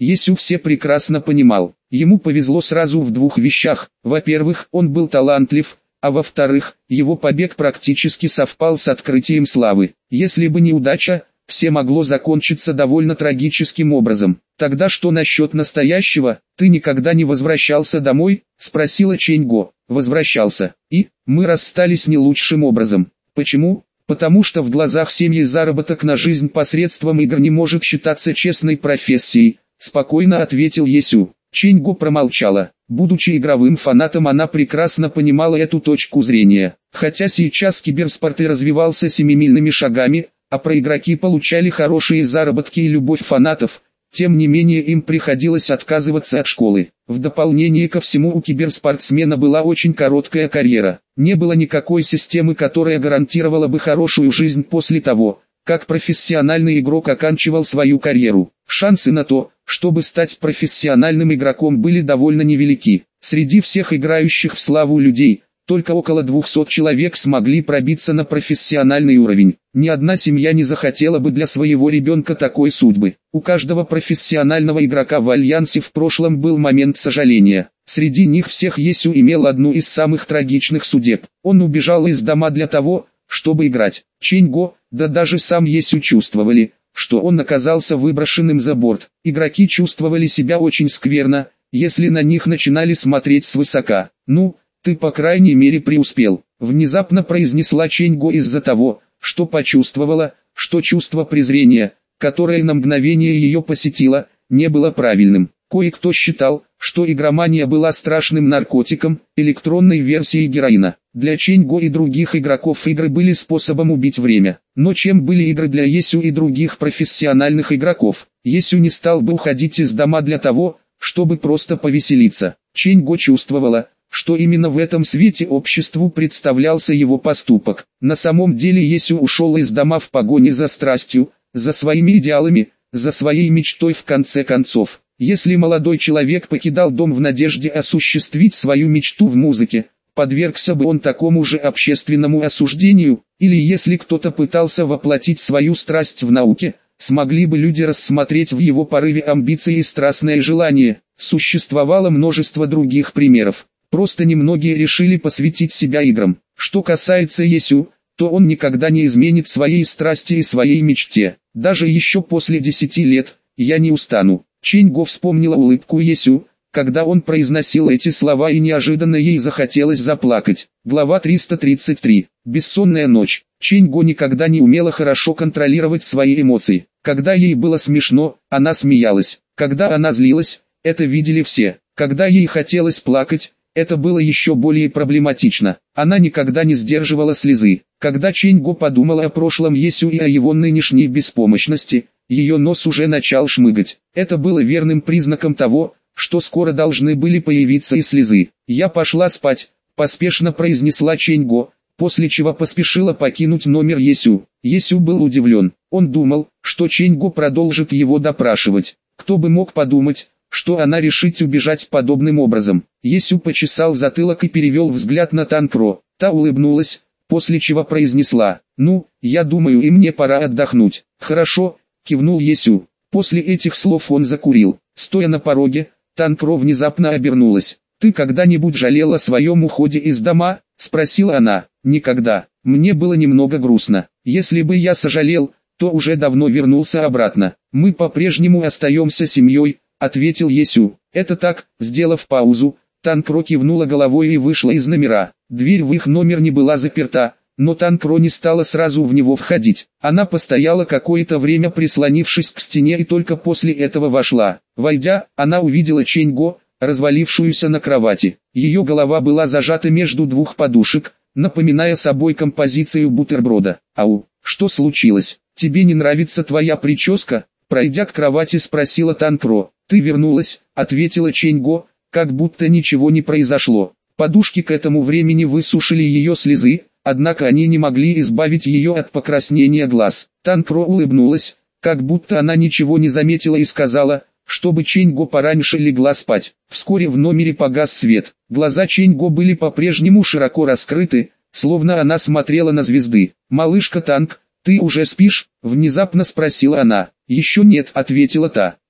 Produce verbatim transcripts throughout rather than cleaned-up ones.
Есю все прекрасно понимал. Ему повезло сразу в двух вещах. Во-первых, он был талантлив, а во-вторых, его побег практически совпал с открытием славы. Если бы не удача, все могло закончиться довольно трагическим образом. «Тогда что насчет настоящего? Ты никогда не возвращался домой?» – спросила Чэньго. «Возвращался. И, мы расстались не лучшим образом. Почему?» «Потому что в глазах семьи заработок на жизнь посредством игр не может считаться честной профессией», – спокойно ответил Есю. Чэньго промолчала. Будучи игровым фанатом, она прекрасно понимала эту точку зрения. Хотя сейчас киберспорт и развивался семимильными шагами, а проигроки получали хорошие заработки и любовь фанатов, тем не менее им приходилось отказываться от школы. В дополнение ко всему у киберспортсмена была очень короткая карьера. Не было никакой системы, которая гарантировала бы хорошую жизнь после того, как профессиональный игрок оканчивал свою карьеру. Шансы на то, чтобы стать профессиональным игроком, были довольно невелики. Среди всех играющих в славу людей, только около двухсот человек смогли пробиться на профессиональный уровень. Ни одна семья не захотела бы для своего ребенка такой судьбы. У каждого профессионального игрока в Альянсе в прошлом был момент сожаления. Среди них всех Есю имел одну из самых трагичных судеб. Он убежал из дома для того, чтобы играть. Чэньго, да даже сам Есю чувствовали, что он оказался выброшенным за борт. Игроки чувствовали себя очень скверно, если на них начинали смотреть свысока. «Ну, ты по крайней мере преуспел», — внезапно произнесла Чэньго из-за того, что почувствовала, что чувство презрения, которое на мгновение ее посетило, не было правильным. Кое-кто считал, что игромания была страшным наркотиком, электронной версией героина. Для Чэньго и других игроков игры были способом убить время. Но чем были игры для Есю и других профессиональных игроков? Есю не стал бы уходить из дома для того, чтобы просто повеселиться. Чэньго чувствовала, что именно в этом свете обществу представлялся его поступок. На самом деле Есю ушел из дома в погоне за страстью, за своими идеалами, за своей мечтой в конце концов. Если молодой человек покидал дом в надежде осуществить свою мечту в музыке, подвергся бы он такому же общественному осуждению, или если кто-то пытался воплотить свою страсть в науке, смогли бы люди рассмотреть в его порыве амбиции и страстное желание. Существовало множество других примеров. Просто немногие решили посвятить себя играм. Что касается Есю, то он никогда не изменит своей страсти и своей мечте. Даже еще после десяти лет, я не устану. Чэньго вспомнила улыбку Есю, когда он произносил эти слова, и неожиданно ей захотелось заплакать. Глава триста тридцать три. Бессонная ночь. Чэньго никогда не умела хорошо контролировать свои эмоции. Когда ей было смешно, она смеялась. Когда она злилась, это видели все. Когда ей хотелось плакать, это было еще более проблематично. Она никогда не сдерживала слезы. Когда Чэньго подумала о прошлом Есю и о его нынешней беспомощности, ее нос уже начал шмыгать. Это было верным признаком того, что скоро должны были появиться и слезы. «Я пошла спать», — поспешно произнесла Чэньго, после чего поспешила покинуть номер Есю. Есю был удивлен. Он думал, что Чэньго продолжит его допрашивать. Кто бы мог подумать, что она решит убежать подобным образом. Есю почесал затылок и перевел взгляд на Танкро. Та улыбнулась, после чего произнесла: «Ну, я думаю, и мне пора отдохнуть». «Хорошо», — кивнул Есю. После этих слов он закурил. Стоя на пороге, Танкро внезапно обернулась. «Ты когда-нибудь жалела о своем уходе из дома?» — спросила она. «Никогда. Мне было немного грустно. Если бы я сожалел, то уже давно вернулся обратно. Мы по-прежнему остаемся семьей», — ответил Есю. «Это так». Сделав паузу, Танкро кивнула головой и вышла из номера. Дверь в их номер не была заперта, но Танкро не стала сразу в него входить. Она постояла какое-то время, прислонившись к стене, и только после этого вошла. Войдя, она увидела Чэньго, развалившуюся на кровати. Ее голова была зажата между двух подушек, напоминая собой композицию бутерброда. «Ау, что случилось? Тебе не нравится твоя прическа?» Пройдя к кровати, спросила Танкро. «Ты вернулась», — ответила Чэньго, как будто ничего не произошло. Подушки к этому времени высушили ее слезы, однако они не могли избавить ее от покраснения глаз. Танкро улыбнулась, как будто она ничего не заметила, и сказала, чтобы Чэньго пораньше легла спать. Вскоре в номере погас свет. Глаза Чэньго были по-прежнему широко раскрыты, словно она смотрела на звезды. «Малышка Танк, ты уже спишь?» — внезапно спросила она. «Еще нет», — ответила та.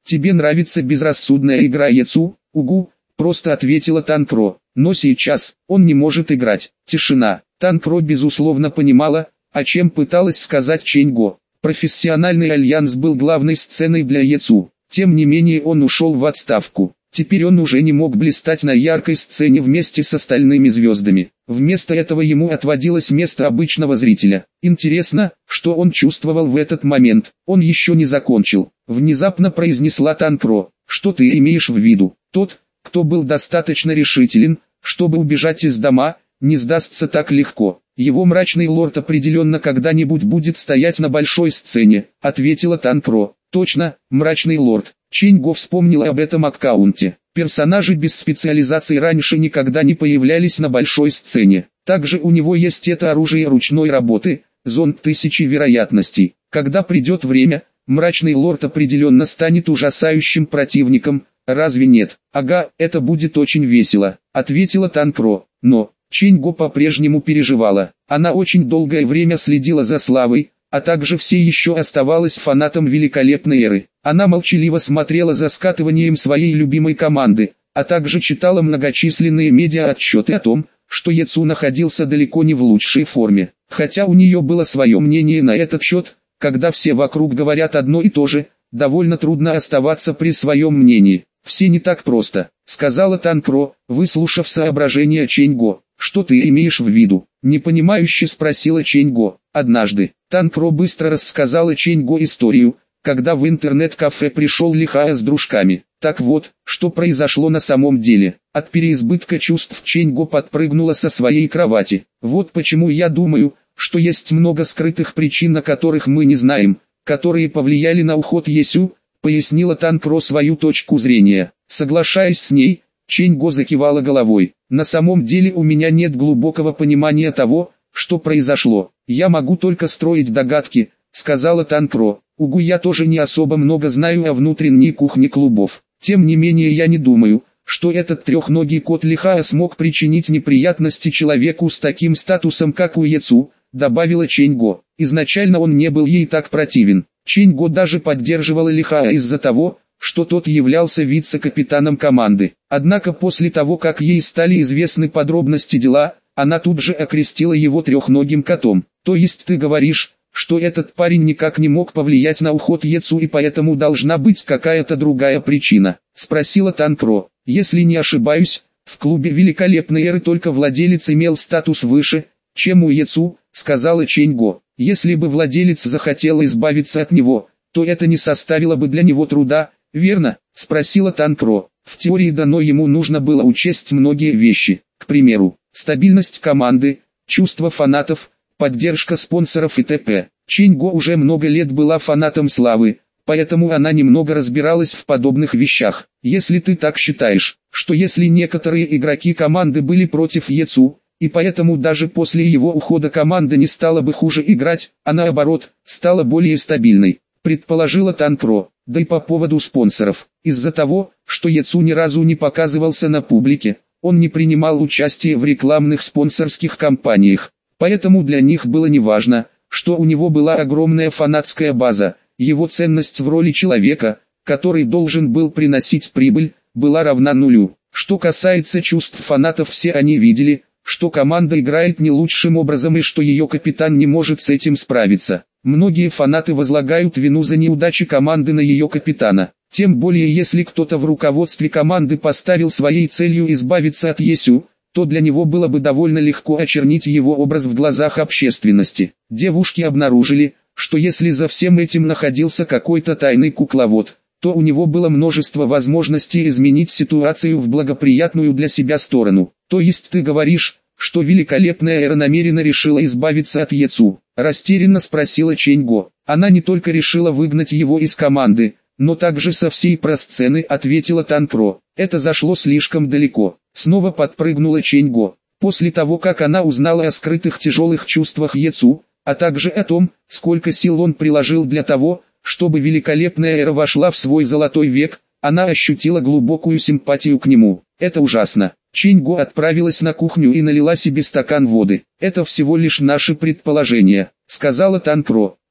Тебе нравится безрассудная игра Ецу? Угу, просто ответила Танкро. Но сейчас, он не может играть. Тишина. Танкро безусловно понимала, о чем пыталась сказать Ченьго. Профессиональный альянс был главной сценой для Ецу. Тем не менее он ушел в отставку. Теперь он уже не мог блистать на яркой сцене вместе с остальными звездами. Вместо этого ему отводилось место обычного зрителя. Интересно, что он чувствовал в этот момент. Он еще не закончил. Внезапно произнесла Танкро. Что ты имеешь в виду? Тот, кто был достаточно решителен, чтобы убежать из дома, не сдастся так легко. Его мрачный лорд определенно когда-нибудь будет стоять на большой сцене, ответила Танкро. Точно, мрачный лорд. Ченьго вспомнила об этом аккаунте. Персонажи без специализации раньше никогда не появлялись на большой сцене. Также у него есть это оружие ручной работы, зонд тысячи вероятностей. Когда придет время, мрачный лорд определенно станет ужасающим противником, разве нет? Ага, это будет очень весело, ответила Танкро. Но, Ченьго по-прежнему переживала. Она очень долгое время следила за славой, а также все еще оставалась фанатом великолепной эры. Она молчаливо смотрела за скатыванием своей любимой команды, а также читала многочисленные медиа-отчеты о том, что Ецу находился далеко не в лучшей форме. Хотя у нее было свое мнение на этот счет, когда все вокруг говорят одно и то же, довольно трудно оставаться при своем мнении. «Все не так просто», — сказала Танкро, выслушав соображения Ченьго. «Что ты имеешь в виду?» — непонимающе спросила Ченьго. Однажды, Танкро быстро рассказала Ченьго историю, когда в интернет-кафе пришел Лихая с дружками. Так вот, что произошло на самом деле. От переизбытка чувств Ченьго подпрыгнула со своей кровати. Вот почему я думаю, что есть много скрытых причин, о которых мы не знаем, которые повлияли на уход Есю, пояснила Танкро свою точку зрения. Соглашаясь с ней, Ченьго закивала головой. На самом деле у меня нет глубокого понимания того, что произошло. Я могу только строить догадки, сказала Танкро. Угу, я тоже не особо много знаю о внутренней кухне клубов. Тем не менее я не думаю, что этот трехногий кот Лихая смог причинить неприятности человеку с таким статусом, как у Ецу, добавила Ченьго. Изначально он не был ей так противен. Ченьго даже поддерживала Лихая из-за того, что тот являлся вице-капитаном команды. Однако после того, как ей стали известны подробности дела, она тут же окрестила его трехногим котом. То есть ты говоришь, что этот парень никак не мог повлиять на уход Ецу и поэтому должна быть какая-то другая причина? Спросила Танкро. Если не ошибаюсь, в клубе великолепной эры только владелец имел статус выше, чем у Ецу, сказала Ченьго. Если бы владелец захотел избавиться от него, то это не составило бы для него труда, верно? Спросила Танкро. В теории да, но ему нужно было учесть многие вещи. К примеру, стабильность команды, чувство фанатов, поддержка спонсоров и т.п. Ченьго уже много лет была фанатом славы, поэтому она немного разбиралась в подобных вещах. Если ты так считаешь, что если некоторые игроки команды были против Ецу, и поэтому даже после его ухода команда не стала бы хуже играть, а наоборот, стала более стабильной, предположила Танкро. Да и по поводу спонсоров. Из-за того, что Ецу ни разу не показывался на публике, он не принимал участие в рекламных спонсорских кампаниях. Поэтому для них было неважно, что у него была огромная фанатская база. Его ценность в роли человека, который должен был приносить прибыль, была равна нулю. Что касается чувств фанатов, все они видели, что команда играет не лучшим образом и что ее капитан не может с этим справиться. Многие фанаты возлагают вину за неудачи команды на ее капитана. Тем более если кто-то в руководстве команды поставил своей целью избавиться от Есю, то для него было бы довольно легко очернить его образ в глазах общественности. Девушки обнаружили, что если за всем этим находился какой-то тайный кукловод, то у него было множество возможностей изменить ситуацию в благоприятную для себя сторону. То есть ты говоришь, что великолепная эра намеренно решила избавиться от Ецу? Растерянно спросила Ченьго. Она не только решила выгнать его из команды, но также со всей просцены, ответила Танкро. Это зашло слишком далеко. Снова подпрыгнула Ченьго. После того, как она узнала о скрытых тяжелых чувствах Ецу, а также о том, сколько сил он приложил для того, чтобы великолепная эра вошла в свой золотой век, она ощутила глубокую симпатию к нему. Это ужасно. Ченьго отправилась на кухню и налила себе стакан воды. Это всего лишь наши предположения, сказала Танкро.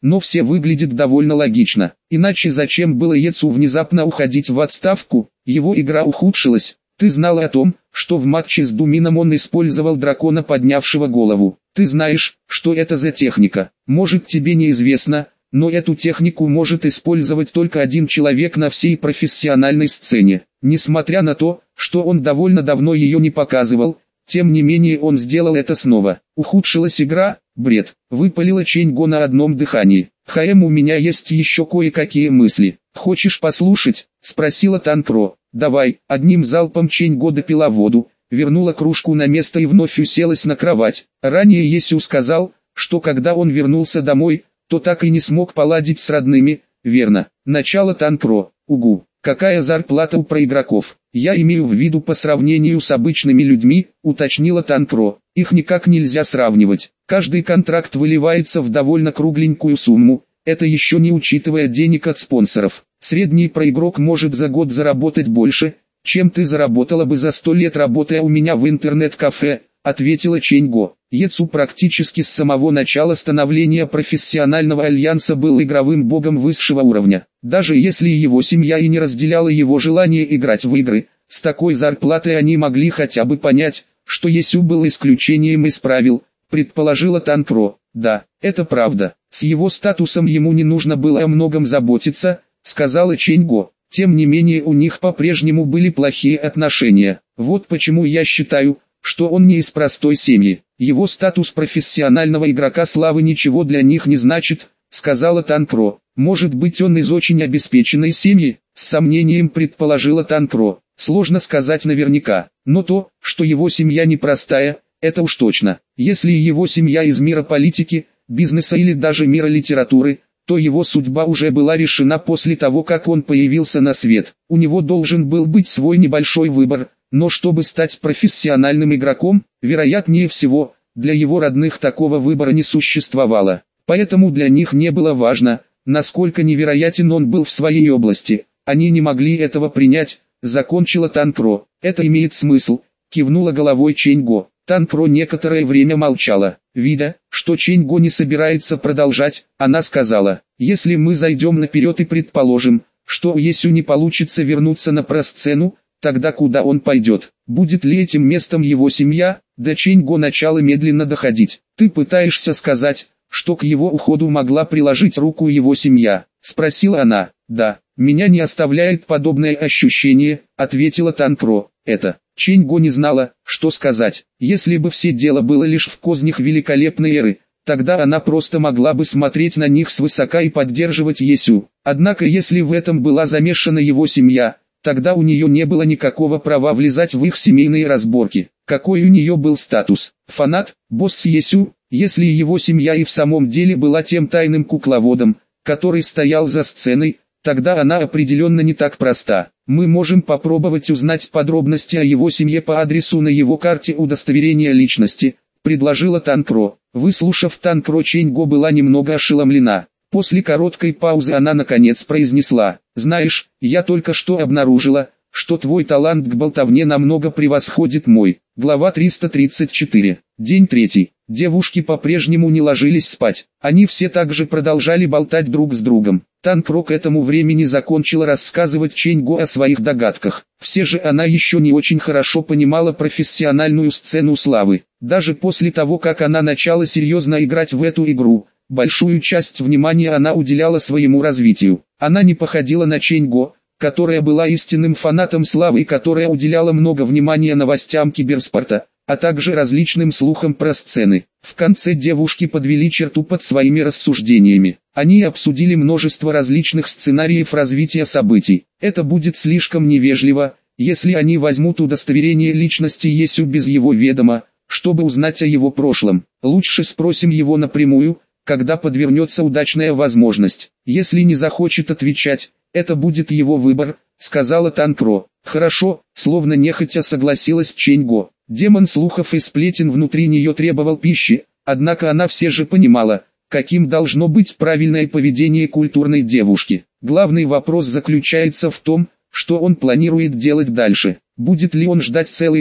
но все выглядит довольно логично. Иначе зачем было Ецу внезапно уходить в отставку? Его игра ухудшилась. Ты знал о том, что в матче с Думином он использовал дракона, поднявшего голову. Ты знаешь, что это за техника. Может, тебе неизвестно, но эту технику может использовать только один человек на всей профессиональной сцене. Несмотря на то, что он довольно давно ее не показывал, тем не менее он сделал это снова. Ухудшилась игра? Бред. Выпалила Чэнь-Го на одном дыхании. Хаэм, у меня есть еще кое-какие мысли. Хочешь послушать? Спросила Танкро. Давай. Одним залпом Чэнь-Го допила воду, вернула кружку на место и вновь уселась на кровать. Ранее Есю сказал, что когда он вернулся домой, то так и не смог поладить с родными. Верно. Начало Танкро. Угу. Какая зарплата у проигроков? Я имею в виду по сравнению с обычными людьми, уточнила Танкро. Их никак нельзя сравнивать. Каждый контракт выливается в довольно кругленькую сумму, это еще не учитывая денег от спонсоров. Средний проигрок может за год заработать больше, чем ты заработала бы за сто лет, работая у меня в интернет-кафе, ответила Чэнь-Го. Ецу практически с самого начала становления профессионального альянса был игровым богом высшего уровня. Даже если его семья и не разделяла его желание играть в игры, с такой зарплатой они могли хотя бы понять, что Есю был исключением из правил, предположила Танкро. Да, это правда. С его статусом ему не нужно было о многом заботиться, сказала Чэнь-Го. Тем не менее у них по-прежнему были плохие отношения. Вот почему я считаю, что он не из простой семьи. Его статус профессионального игрока славы ничего для них не значит, сказала Танкро. Может быть, он из очень обеспеченной семьи, с сомнением предположила Танкро. Сложно сказать наверняка, но то, что его семья непростая, это уж точно. Если его семья из мира политики, бизнеса или даже мира литературы, то его судьба уже была решена после того, как он появился на свет. У него должен был быть свой небольшой выбор, но чтобы стать профессиональным игроком, вероятнее всего, для его родных такого выбора не существовало. Поэтому для них не было важно, насколько невероятен он был в своей области. Они не могли этого принять, закончила Танкро. Это имеет смысл, кивнула головой Чэнь-Го. Танкро некоторое время молчала. Видя, что Чэнь-Го не собирается продолжать, она сказала: если мы зайдем наперед и предположим, что у Есю не получится вернуться на просцену, тогда куда он пойдет? Будет ли этим местом его семья? До Чэнь-Го начала медленно доходить. Ты пытаешься сказать, что к его уходу могла приложить руку его семья? Спросила она. Да, меня не оставляет подобное ощущение, ответила Танкро. Это... Чэнь-Го не знала, что сказать. Если бы все дело было лишь в кознях великолепной эры, тогда она просто могла бы смотреть на них свысока и поддерживать Есю. Однако если в этом была замешана его семья, тогда у нее не было никакого права влезать в их семейные разборки. Какой у нее был статус? Фанат, босс Есю? Если его семья и в самом деле была тем тайным кукловодом, который стоял за сценой, тогда она определенно не так проста. Мы можем попробовать узнать подробности о его семье по адресу на его карте удостоверения личности, предложила Танкро. Выслушав Танкро, Чэнь-Го была немного ошеломлена. После короткой паузы она наконец произнесла: знаешь, я только что обнаружила, что твой талант к болтовне намного превосходит мой. Глава триста тридцать четыре. День третий. Девушки по-прежнему не ложились спать. Они все также продолжали болтать друг с другом. Танкро к этому времени закончила рассказывать Чэнь-Го о своих догадках. Все же она еще не очень хорошо понимала профессиональную сцену славы. Даже после того, как она начала серьезно играть в эту игру, большую часть внимания она уделяла своему развитию. Она не походила на Чэнь-Го, которая была истинным фанатом славы и которая уделяла много внимания новостям киберспорта, а также различным слухам про сцены. В конце девушки подвели черту под своими рассуждениями. Они обсудили множество различных сценариев развития событий. Это будет слишком невежливо, если они возьмут удостоверение личности Есю без его ведома, чтобы узнать о его прошлом. Лучше спросим его напрямую, когда подвернется удачная возможность. Если не захочет отвечать, это будет его выбор, сказала Танкро. Хорошо, словно нехотя согласилась Чэнь-Го. Демон слухов и сплетен внутри нее требовал пищи, однако она все же понимала, каким должно быть правильное поведение культурной девушки. Главный вопрос заключается в том, что он планирует делать дальше. Будет ли он ждать целый год,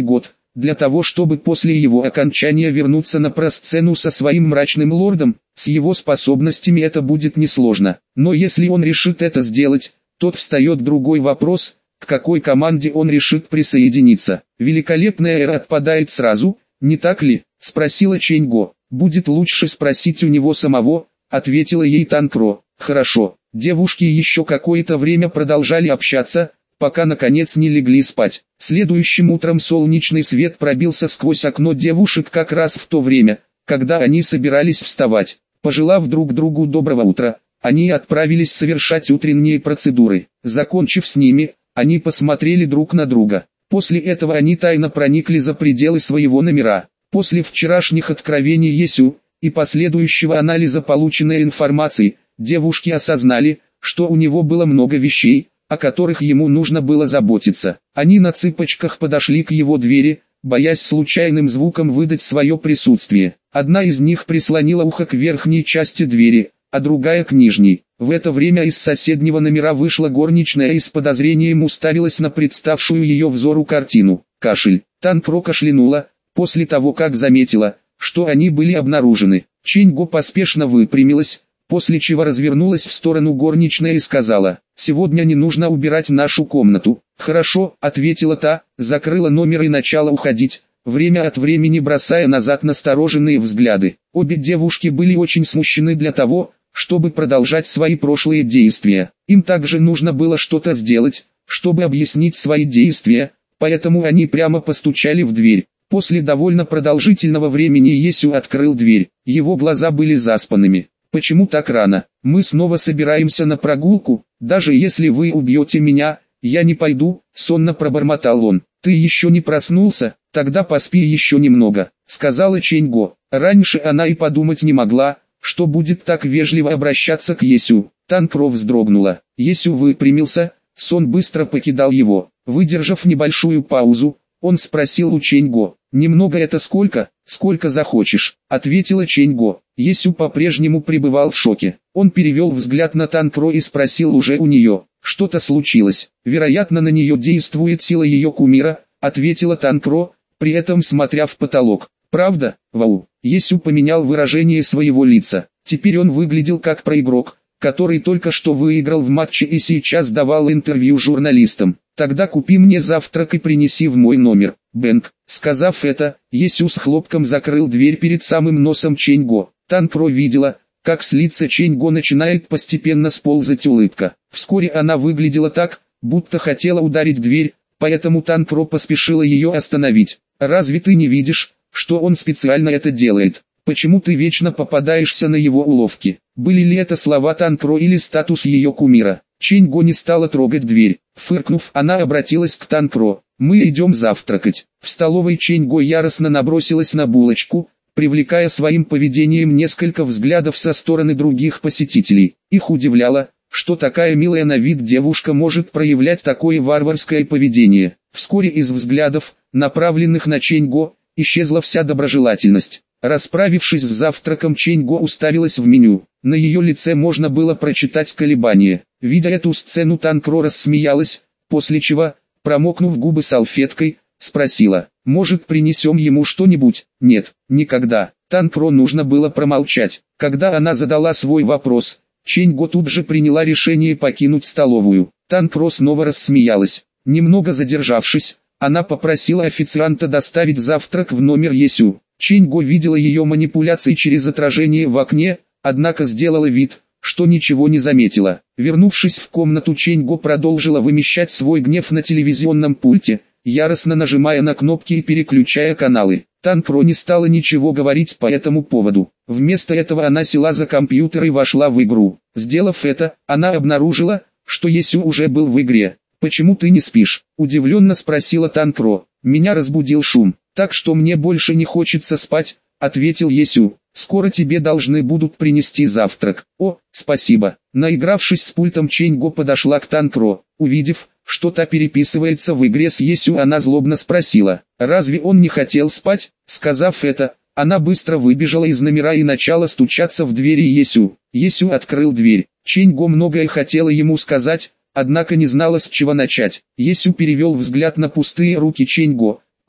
для того чтобы после его окончания вернуться на просцену со своим мрачным лордом, с его способностями это будет несложно. Но если он решит это сделать, тут встает другой вопрос, к какой команде он решит присоединиться. Великолепная эра отпадает сразу, не так ли? Спросила Чэнь-Го. Будет лучше спросить у него самого, ответила ей Танкро. Хорошо. Девушки еще какое-то время продолжали общаться, пока наконец не легли спать. Следующим утром солнечный свет пробился сквозь окно девушек как раз в то время, когда они собирались вставать. Пожелав друг другу доброго утра, они отправились совершать утренние процедуры. Закончив с ними, они посмотрели друг на друга. После этого они тайно проникли за пределы своего номера. После вчерашних откровений Есю и последующего анализа полученной информации, девушки осознали, что у него было много вещей, о которых ему нужно было заботиться. Они на цыпочках подошли к его двери, боясь случайным звуком выдать свое присутствие. Одна из них прислонила ухо к верхней части двери, а другая к нижней. В это время из соседнего номера вышла горничная и с подозрением уставилась на представшую ее взору картину. Кашель. Танкро кашлянула, после того как заметила, что они были обнаружены. Чэнь-Го поспешно выпрямилась, после чего развернулась в сторону горничной и сказала: «Сегодня не нужно убирать нашу комнату». «Хорошо», — ответила та, закрыла номер и начала уходить, время от времени бросая назад настороженные взгляды. Обе девушки были очень смущены для того, чтобы продолжать свои прошлые действия. Им также нужно было что-то сделать, чтобы объяснить свои действия, поэтому они прямо постучали в дверь. После довольно продолжительного времени Есю открыл дверь, его глаза были заспанными. «Почему так рано? Мы снова собираемся на прогулку, даже если вы убьете меня, я не пойду», — сонно пробормотал он. «Ты еще не проснулся? Тогда поспи еще немного», — сказала Чэнь-Го. Раньше она и подумать не могла, что будет так вежливо обращаться к Есю. Танкро вздрогнула. Есю выпрямился, сон быстро покидал его. Выдержав небольшую паузу, он спросил у Чэнь-Го: «Немного это сколько?» «Сколько захочешь», — ответила Чэнь-Го. Есю по-прежнему пребывал в шоке. Он перевел взгляд на Танкро и спросил уже у нее: «Что-то случилось?» «Вероятно, на нее действует сила ее кумира», — ответила Танкро, при этом смотря в потолок. «Правда? Вау». Есю поменял выражение своего лица. Теперь он выглядел как проигрок, который только что выиграл в матче и сейчас давал интервью журналистам. «Тогда купи мне завтрак и принеси в мой номер, Бэнк». Сказав это, Есю с хлопком закрыл дверь перед самым носом Чэнь-Го. Танкро видела, как с лица Чэнь-Го начинает постепенно сползать улыбка. Вскоре она выглядела так, будто хотела ударить дверь, поэтому Танкро поспешила ее остановить. «Разве ты не видишь, что он специально это делает? Почему ты вечно попадаешься на его уловки?» Были ли это слова Танкро или статус ее кумира? Чэнь-Го не стала трогать дверь. Фыркнув, она обратилась к Танкро: «Мы идем завтракать». В столовой Чэнь-Го яростно набросилась на булочку, привлекая своим поведением несколько взглядов со стороны других посетителей. Их удивляло, что такая милая на вид девушка может проявлять такое варварское поведение. Вскоре из взглядов, направленных на Чэнь-Го, исчезла вся доброжелательность. Расправившись с завтраком, Чэнь-Го уставилась в меню. На ее лице можно было прочитать колебания. Видя эту сцену, Танкро рассмеялась, после чего, промокнув губы салфеткой, спросила: «Может, принесем ему что-нибудь?» «Нет, никогда». Танкро нужно было промолчать. Когда она задала свой вопрос, Чэнь-Го тут же приняла решение покинуть столовую. Танкро снова рассмеялась. Немного задержавшись, она попросила официанта доставить завтрак в номер Есю. Чэнь-Го видела ее манипуляции через отражение в окне, однако сделала вид, что ничего не заметила. Вернувшись в комнату, Чэнь-Го продолжила вымещать свой гнев на телевизионном пульте, яростно нажимая на кнопки и переключая каналы. Танкро не стала ничего говорить по этому поводу. Вместо этого она села за компьютер и вошла в игру. Сделав это, она обнаружила, что Есю уже был в игре. «Почему ты не спишь?» – удивленно спросила Танкро. «Меня разбудил шум, так что мне больше не хочется спать», – ответил Есю. «Скоро тебе должны будут принести завтрак». «О, спасибо». Наигравшись с пультом, Чэнь-Го подошла к Танкро. Увидев, что та переписывается в игре с Есю, она злобно спросила: «Разве он не хотел спать?» Сказав это, она быстро выбежала из номера и начала стучаться в двери Есю. Есю открыл дверь. Чэнь-Го многое хотела ему сказать, однако не знала, с чего начать. Есю перевел взгляд на пустые руки Чэнь-Го,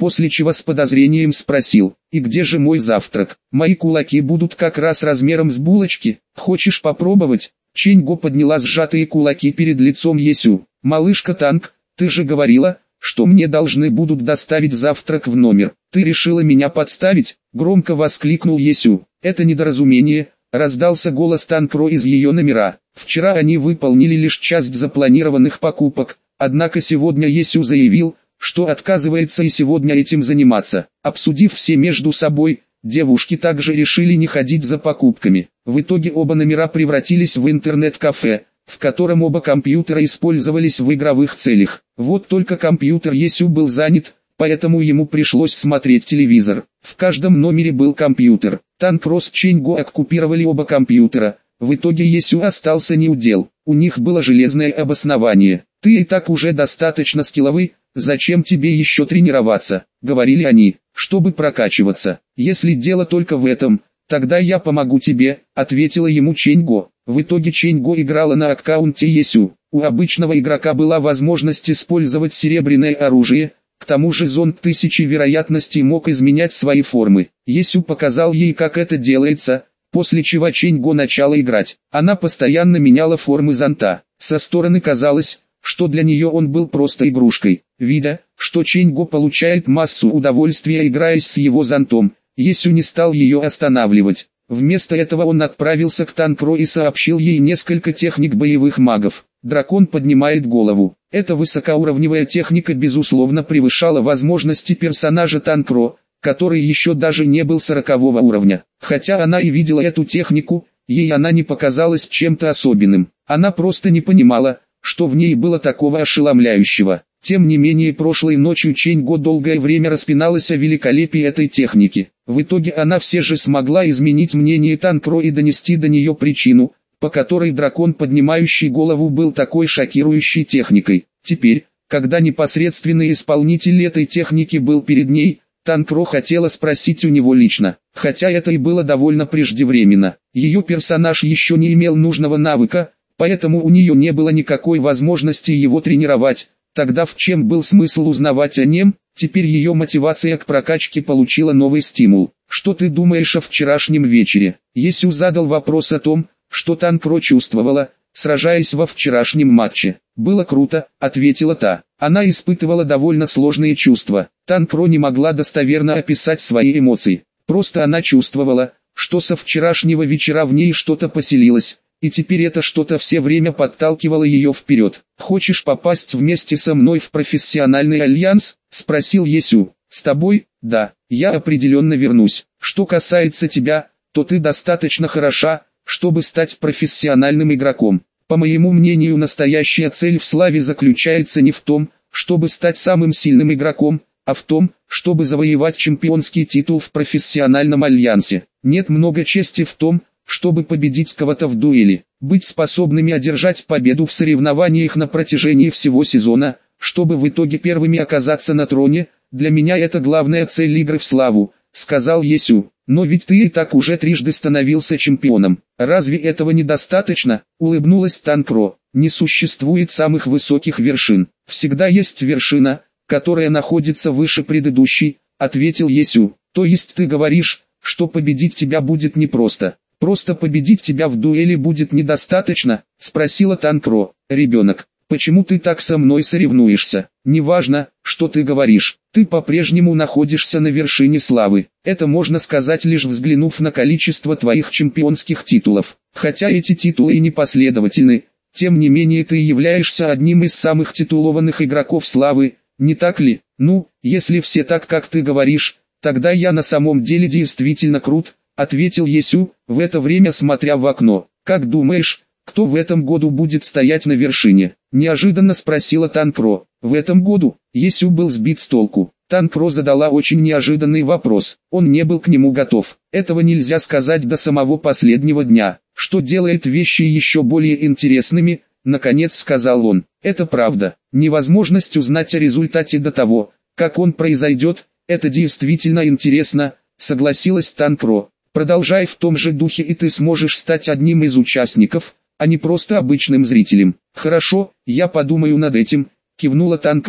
после чего с подозрением спросил: «И где же мой завтрак? Мои кулаки будут как раз размером с булочки, хочешь попробовать?» Чэнь-Го подняла сжатые кулаки перед лицом Есю. «Малышка Танг, ты же говорила, что мне должны будут доставить завтрак в номер. Ты решила меня подставить?» — громко воскликнул Есю. «Это недоразумение», — раздался голос Танкро из ее номера. «Вчера они выполнили лишь часть запланированных покупок, однако сегодня Есю заявил, что отказывается и сегодня этим заниматься». Обсудив все между собой, девушки также решили не ходить за покупками. В итоге оба номера превратились в интернет-кафе, в котором оба компьютера использовались в игровых целях. Вот только компьютер Есю был занят, поэтому ему пришлось смотреть телевизор. В каждом номере был компьютер. Танкро с Чэнь-Го оккупировали оба компьютера. В итоге Есю остался неудел. У них было железное обоснование. «Ты и так уже достаточно скилловый, зачем тебе еще тренироваться?» — говорили они, — «чтобы прокачиваться. Если дело только в этом, тогда я помогу тебе», — ответила ему Чэнь-Го. В итоге Чэнь-Го играла на аккаунте Есю. У обычного игрока была возможность использовать серебряное оружие, к тому же зонд тысячи вероятностей мог изменять свои формы. Есю показал ей, как это делается, после чего Чэнь-Го начала играть. Она постоянно меняла формы зонта. Со стороны казалось, что для нее он был просто игрушкой. Видя, что Чэнь-Го получает массу удовольствия играясь с его зонтом, Есю не стал ее останавливать. Вместо этого он отправился к Танкро и сообщил ей несколько техник боевых магов. Дракон поднимает голову. Эта высокоуровневая техника безусловно превышала возможности персонажа Танкро, который еще даже не был сорокового уровня. Хотя она и видела эту технику, ей она не показалась чем-то особенным. Она просто не понимала, что в ней было такого ошеломляющего. Тем не менее, прошлой ночью Чэнь-Го долгое время распиналась о великолепии этой техники. В итоге она все же смогла изменить мнение Танкро и донести до нее причину, по которой дракон, поднимающий голову, был такой шокирующей техникой. Теперь, когда непосредственный исполнитель этой техники был перед ней, Танкро хотела спросить у него лично, хотя это и было довольно преждевременно. Ее персонаж еще не имел нужного навыка, поэтому у нее не было никакой возможности его тренировать. Тогда в чем был смысл узнавать о нем? Теперь ее мотивация к прокачке получила новый стимул. «Что ты думаешь о вчерашнем вечере?» Есю задал вопрос о том, что Танкро чувствовала, сражаясь во вчерашнем матче. «Было круто», — ответила та. Она испытывала довольно сложные чувства. Танкро не могла достоверно описать свои эмоции. Просто она чувствовала, что со вчерашнего вечера в ней что-то поселилось, и теперь это что-то все время подталкивало ее вперед. «Хочешь попасть вместе со мной в профессиональный альянс?» — спросил Есю. «С тобой? Да, я определенно вернусь. Что касается тебя, то ты достаточно хороша, чтобы стать профессиональным игроком. По моему мнению, настоящая цель в славе заключается не в том, чтобы стать самым сильным игроком, а в том, чтобы завоевать чемпионский титул в профессиональном альянсе. Нет много чести в том, чтобы победить кого-то в дуэли, быть способными одержать победу в соревнованиях на протяжении всего сезона, чтобы в итоге первыми оказаться на троне. Для меня это главная цель игры в славу», — сказал Есю. «Но ведь ты и так уже трижды становился чемпионом. Разве этого недостаточно?» — улыбнулась Танкро. «Не существует самых высоких вершин. Всегда есть вершина, которая находится выше предыдущей», — ответил Есю. «То есть ты говоришь, что победить тебя будет непросто? Просто победить тебя в дуэли будет недостаточно?» — спросила Танкро. «Ребенок, почему ты так со мной соревнуешься? Неважно, что ты говоришь, ты по-прежнему находишься на вершине славы. Это можно сказать, лишь взглянув на количество твоих чемпионских титулов. Хотя эти титулы и непоследовательны, тем не менее ты являешься одним из самых титулованных игроков славы, не так ли? Ну, если все так, как ты говоришь, тогда я на самом деле действительно крут», — ответил Есю, в это время смотря в окно. «Как думаешь, кто в этом году будет стоять на вершине?» — неожиданно спросила Танкро. В этом году Есю был сбит с толку. Танкро задала очень неожиданный вопрос. Он не был к нему готов. Этого нельзя сказать до самого последнего дня, что делает вещи еще более интересными, наконец сказал он. «Это правда. Невозможность узнать о результате до того, как он произойдет, это действительно интересно», — согласилась Танкро. «Продолжай в том же духе, и ты сможешь стать одним из участников, а не просто обычным зрителем». «Хорошо, я подумаю над этим», — кивнула Танкро.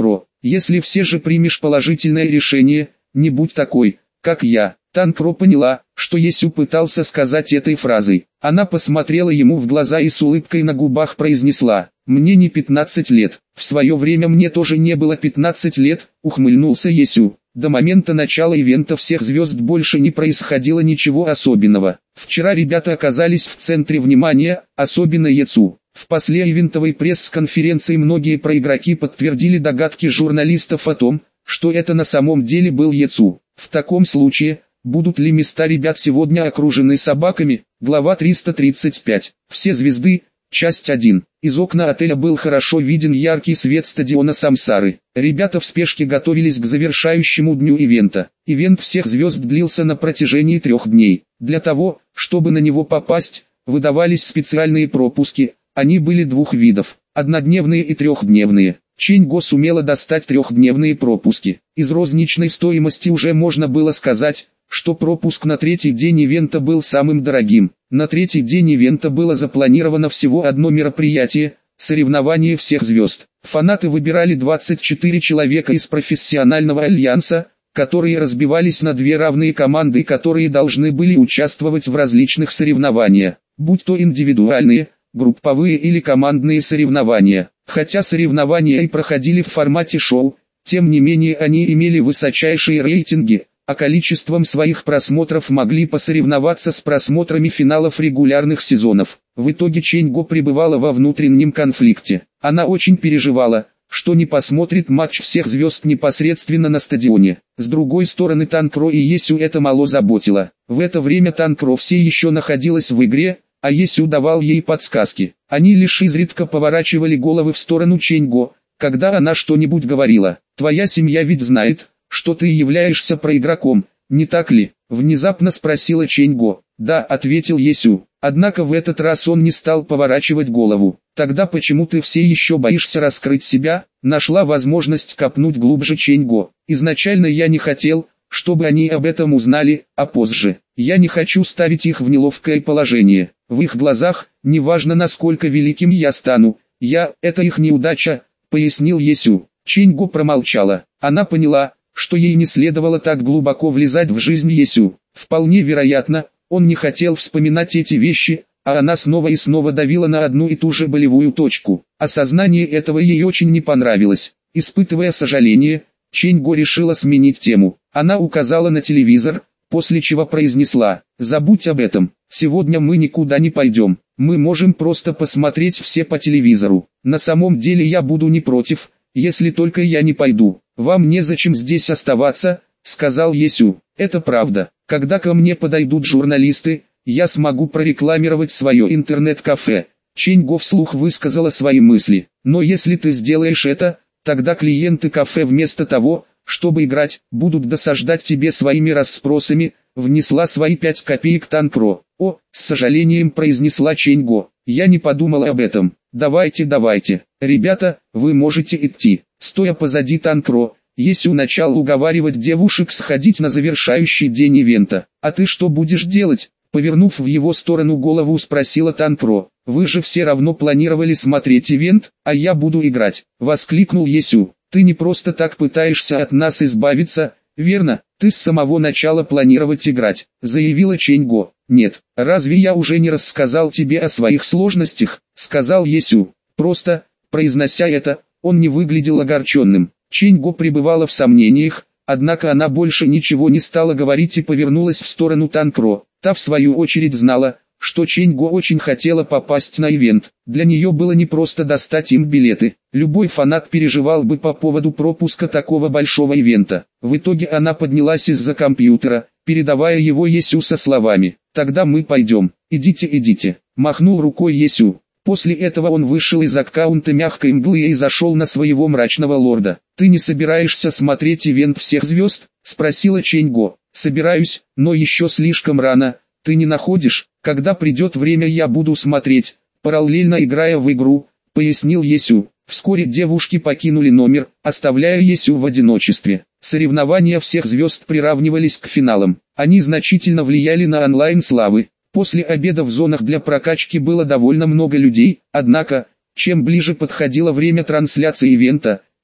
Если все же примешь положительное решение, не будь такой, как я. Танкро поняла, что Есю пытался сказать этой фразой. Она посмотрела ему в глаза и с улыбкой на губах произнесла: «Мне не пятнадцать лет, в свое время мне тоже не было пятнадцать лет», ухмыльнулся Есю. До момента начала ивента всех звезд больше не происходило ничего особенного. Вчера ребята оказались в центре внимания, особенно Ецу. В послеивентовой пресс-конференции многие проигроки подтвердили догадки журналистов о том, что это на самом деле был Ецу. В таком случае, будут ли места ребят сегодня окружены собаками? Глава триста тридцать пять. Все звезды. Часть один. Из окна отеля был хорошо виден яркий свет стадиона Самсары. Ребята в спешке готовились к завершающему дню ивента. Ивент всех звезд длился на протяжении трех дней. Для того, чтобы на него попасть, выдавались специальные пропуски. Они были двух видов: однодневные и трехдневные. Ченьго сумела достать трехдневные пропуски. Из розничной стоимости уже можно было сказать, что пропуск на третий день ивента был самым дорогим. На третий день ивента было запланировано всего одно мероприятие – соревнование всех звезд. Фанаты выбирали двадцать четыре человека из профессионального альянса, которые разбивались на две равные команды, которые должны были участвовать в различных соревнованиях, будь то индивидуальные, групповые или командные соревнования. Хотя соревнования и проходили в формате шоу, тем не менее они имели высочайшие рейтинги, а количеством своих просмотров могли посоревноваться с просмотрами финалов регулярных сезонов. В итоге Ченьго пребывала во внутреннем конфликте. Она очень переживала, что не посмотрит матч всех звезд непосредственно на стадионе. С другой стороны, Танкро и Есю это мало заботило. В это время Танкро все еще находилась в игре, а Есю давал ей подсказки. Они лишь изредка поворачивали головы в сторону Ченьго, когда она что-нибудь говорила. «Твоя семья ведь знает, что ты являешься проигроком, не так ли?» — внезапно спросила Ченьго. «Да», — ответил Есю. Однако в этот раз он не стал поворачивать голову. «Тогда почему ты все еще боишься раскрыть себя?» — нашла возможность копнуть глубже Ченьго. «Изначально я не хотел, чтобы они об этом узнали, а позже. Я не хочу ставить их в неловкое положение. В их глазах, неважно насколько великим я стану, я — это их неудача», — пояснил Есю. Ченьго промолчала. Она поняла, что ей не следовало так глубоко влезать в жизнь Есю. Вполне вероятно, он не хотел вспоминать эти вещи, а она снова и снова давила на одну и ту же болевую точку. Осознание этого ей очень не понравилось. Испытывая сожаление, Ченьго решила сменить тему. Она указала на телевизор, после чего произнесла: «Забудь об этом, сегодня мы никуда не пойдем, мы можем просто посмотреть все по телевизору. На самом деле я буду не против, если только я не пойду. Вам незачем здесь оставаться», — сказал Есю. «Это правда. Когда ко мне подойдут журналисты, я смогу прорекламировать свое интернет-кафе». Ченьго вслух высказала свои мысли. «Но если ты сделаешь это, тогда клиенты кафе вместо того, чтобы играть, будут досаждать тебе своими расспросами», — внесла свои пять копеек Танкро. «О», — с сожалением произнесла Ченьго, — «я не подумала об этом. Давайте, давайте, ребята, вы можете идти». Стоя позади Танкро, Есю начал уговаривать девушек сходить на завершающий день ивента. «А ты что будешь делать?» — повернув в его сторону голову, спросила Танкро. «Вы же все равно планировали смотреть ивент, а я буду играть», — воскликнул Есю. «Ты не просто так пытаешься от нас избавиться, верно? Ты с самого начала планировать играть», — заявила Ченьго. «Нет, разве я уже не рассказал тебе о своих сложностях?» — сказал Есю. Просто, произнося это, он не выглядел огорченным. Ченьго пребывала в сомнениях, однако она больше ничего не стала говорить и повернулась в сторону Танкро. Та в свою очередь знала, что Ченьго очень хотела попасть на ивент. Для нее было непросто достать им билеты. Любой фанат переживал бы по поводу пропуска такого большого ивента. В итоге она поднялась из-за компьютера, передавая его Есю со словами: «Тогда мы пойдем, идите, идите», — махнул рукой Есю. После этого он вышел из аккаунта мягкой мглы и зашел на своего мрачного лорда. «Ты не собираешься смотреть ивент всех звезд?» — спросила Ченьго. «Собираюсь, но еще слишком рано. Ты не находишь? Когда придет время, я буду смотреть, параллельно играя в игру», — пояснил Есю. Вскоре девушки покинули номер, оставляя Есю в одиночестве. Соревнования всех звезд приравнивались к финалам. Они значительно влияли на онлайн славы. После обеда в зонах для прокачки было довольно много людей, однако, чем ближе подходило время трансляции ивента,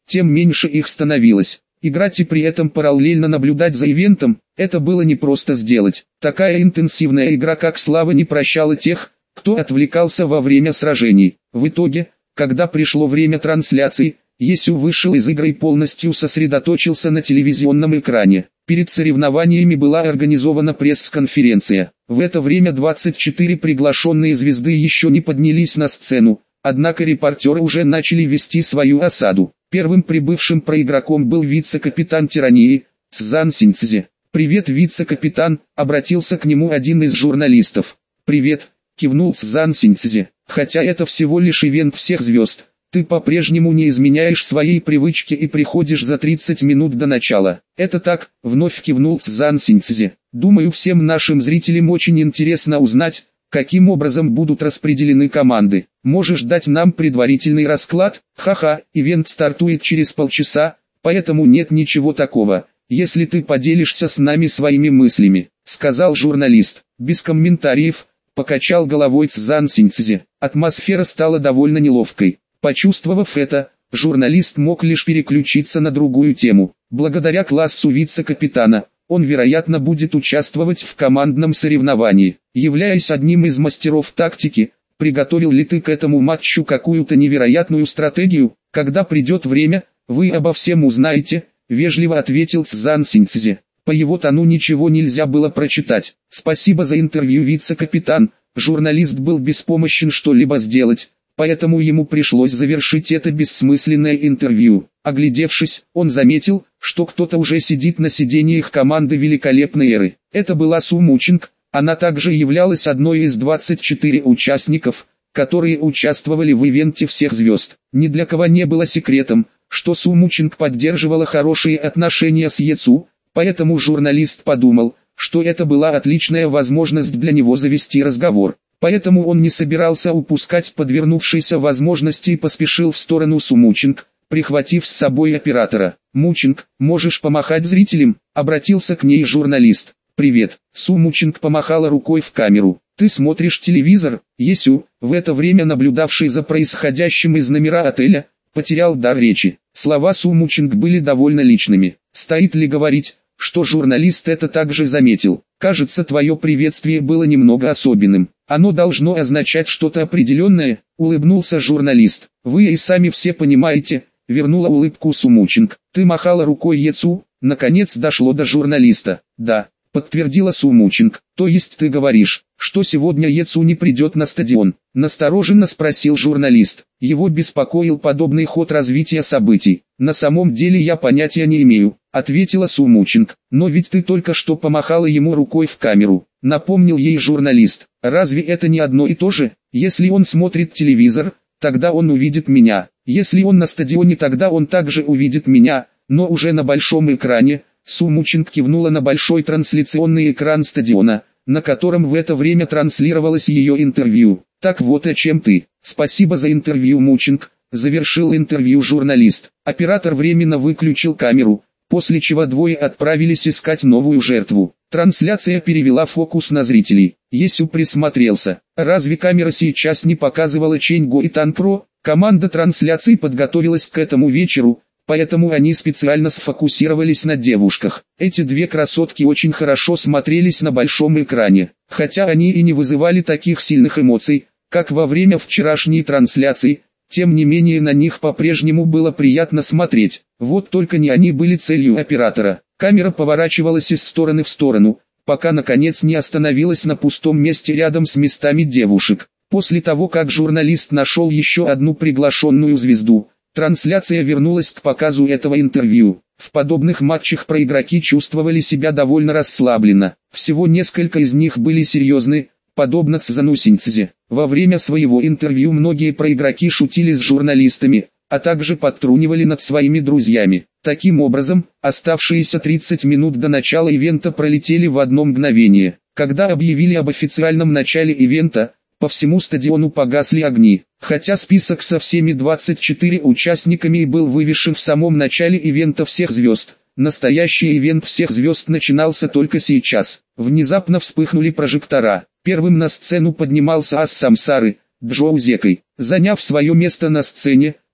тем меньше их становилось. Играть и при этом параллельно наблюдать за ивентом – это было непросто сделать. Такая интенсивная игра, как «Слава», не прощала тех, кто отвлекался во время сражений. В итоге, когда пришло время трансляции, Есю вышел из игры и полностью сосредоточился на телевизионном экране. Перед соревнованиями была организована пресс-конференция. В это время двадцать четыре приглашенные звезды еще не поднялись на сцену, однако репортеры уже начали вести свою осаду. Первым прибывшим проигроком был вице-капитан Тирании, Цзан Синьцзи. «Привет, вице-капитан», — обратился к нему один из журналистов. «Привет», — кивнул Цзан Синьцзи. «Хотя это всего лишь ивент всех звезд, ты по-прежнему не изменяешь своей привычки и приходишь за тридцать минут до начала». «Это так», — вновь кивнул Цзан Синьцзи. «Думаю, всем нашим зрителям очень интересно узнать, каким образом будут распределены команды. Можешь дать нам предварительный расклад?» «Ха-ха, ивент стартует через полчаса, поэтому нет ничего такого, если ты поделишься с нами своими мыслями», — сказал журналист. «Без комментариев», — покачал головой Цзан Синьцзи. Атмосфера стала довольно неловкой. Почувствовав это, журналист мог лишь переключиться на другую тему. Благодаря классу вице-капитана, он, вероятно, будет участвовать в командном соревновании. Являясь одним из мастеров тактики, приготовил ли ты к этому матчу какую-то невероятную стратегию? «Когда придет время, вы обо всем узнаете», — вежливо ответил Цзан Синьцзи. По его тону ничего нельзя было прочитать. «Спасибо за интервью, вице-капитан». Журналист был беспомощен что-либо сделать, поэтому ему пришлось завершить это бессмысленное интервью. Оглядевшись, он заметил, что кто-то уже сидит на сиденьях команды великолепной эры. Это была Су Мучинг, она также являлась одной из двадцати четырёх участников, которые участвовали в ивенте всех звезд. Ни для кого не было секретом, что Су Мучинг поддерживала хорошие отношения с Ецу, поэтому журналист подумал, что это была отличная возможность для него завести разговор. Поэтому он не собирался упускать подвернувшейся возможности и поспешил в сторону Су Мучинг, прихватив с собой оператора. «Мучинг, можешь помахать зрителям?» — обратился к ней журналист. «Привет». Су Мучинг помахала рукой в камеру. «Ты смотришь телевизор?» Есю, в это время наблюдавший за происходящим из номера отеля, потерял дар речи. Слова Су Мучинг были довольно личными. Стоит ли говорить, что журналист это также заметил? «Кажется, твое приветствие было немного особенным. Оно должно означать что-то определенное», — улыбнулся журналист. «Вы и сами все понимаете», — вернула улыбку Су Мучинг. «Ты махала рукой Ецу?» Наконец дошло до журналиста. «Да», — подтвердила Су Мучинг. «То есть ты говоришь, что сегодня Ецу не придет на стадион?» — настороженно спросил журналист. Его беспокоил подобный ход развития событий. «На самом деле я понятия не имею», — ответила Су Мучинг. «Но ведь ты только что помахала ему рукой в камеру», — напомнил ей журналист. «Разве это не одно и то же? Если он смотрит телевизор, тогда он увидит меня. Если он на стадионе, тогда он также увидит меня, но уже на большом экране». Су Мучинг кивнула на большой трансляционный экран стадиона, на котором в это время транслировалось ее интервью. «Так вот о чем ты». «Спасибо за интервью, Мучинг», — завершил интервью журналист. Оператор временно выключил камеру, после чего двое отправились искать новую жертву. Трансляция перевела фокус на зрителей. Есю присмотрелся. Разве камера сейчас не показывала Чэньго и Танпро? Команда трансляции подготовилась к этому вечеру, поэтому они специально сфокусировались на девушках. Эти две красотки очень хорошо смотрелись на большом экране, хотя они и не вызывали таких сильных эмоций, как во время вчерашней трансляции, тем не менее на них по-прежнему было приятно смотреть. Вот только не они были целью оператора. Камера поворачивалась из стороны в сторону, пока наконец не остановилась на пустом месте рядом с местами девушек. После того, как журналист нашел еще одну приглашенную звезду, трансляция вернулась к показу этого интервью. В подобных матчах проигроки чувствовали себя довольно расслабленно. Всего несколько из них были серьезны, подобно Цзану Синьцзи. Во время своего интервью многие проигроки шутили с журналистами, а также подтрунивали над своими друзьями. Таким образом, оставшиеся тридцать минут до начала ивента пролетели в одно мгновение. Когда объявили об официальном начале ивента, по всему стадиону погасли огни. Хотя список со всеми двадцатью четырьмя участниками и был вывешен в самом начале ивента всех звезд, настоящий ивент всех звезд начинался только сейчас. Внезапно вспыхнули прожектора. Первым на сцену поднимался ас Самсары, Джоу Зекой. Заняв свое место на сцене,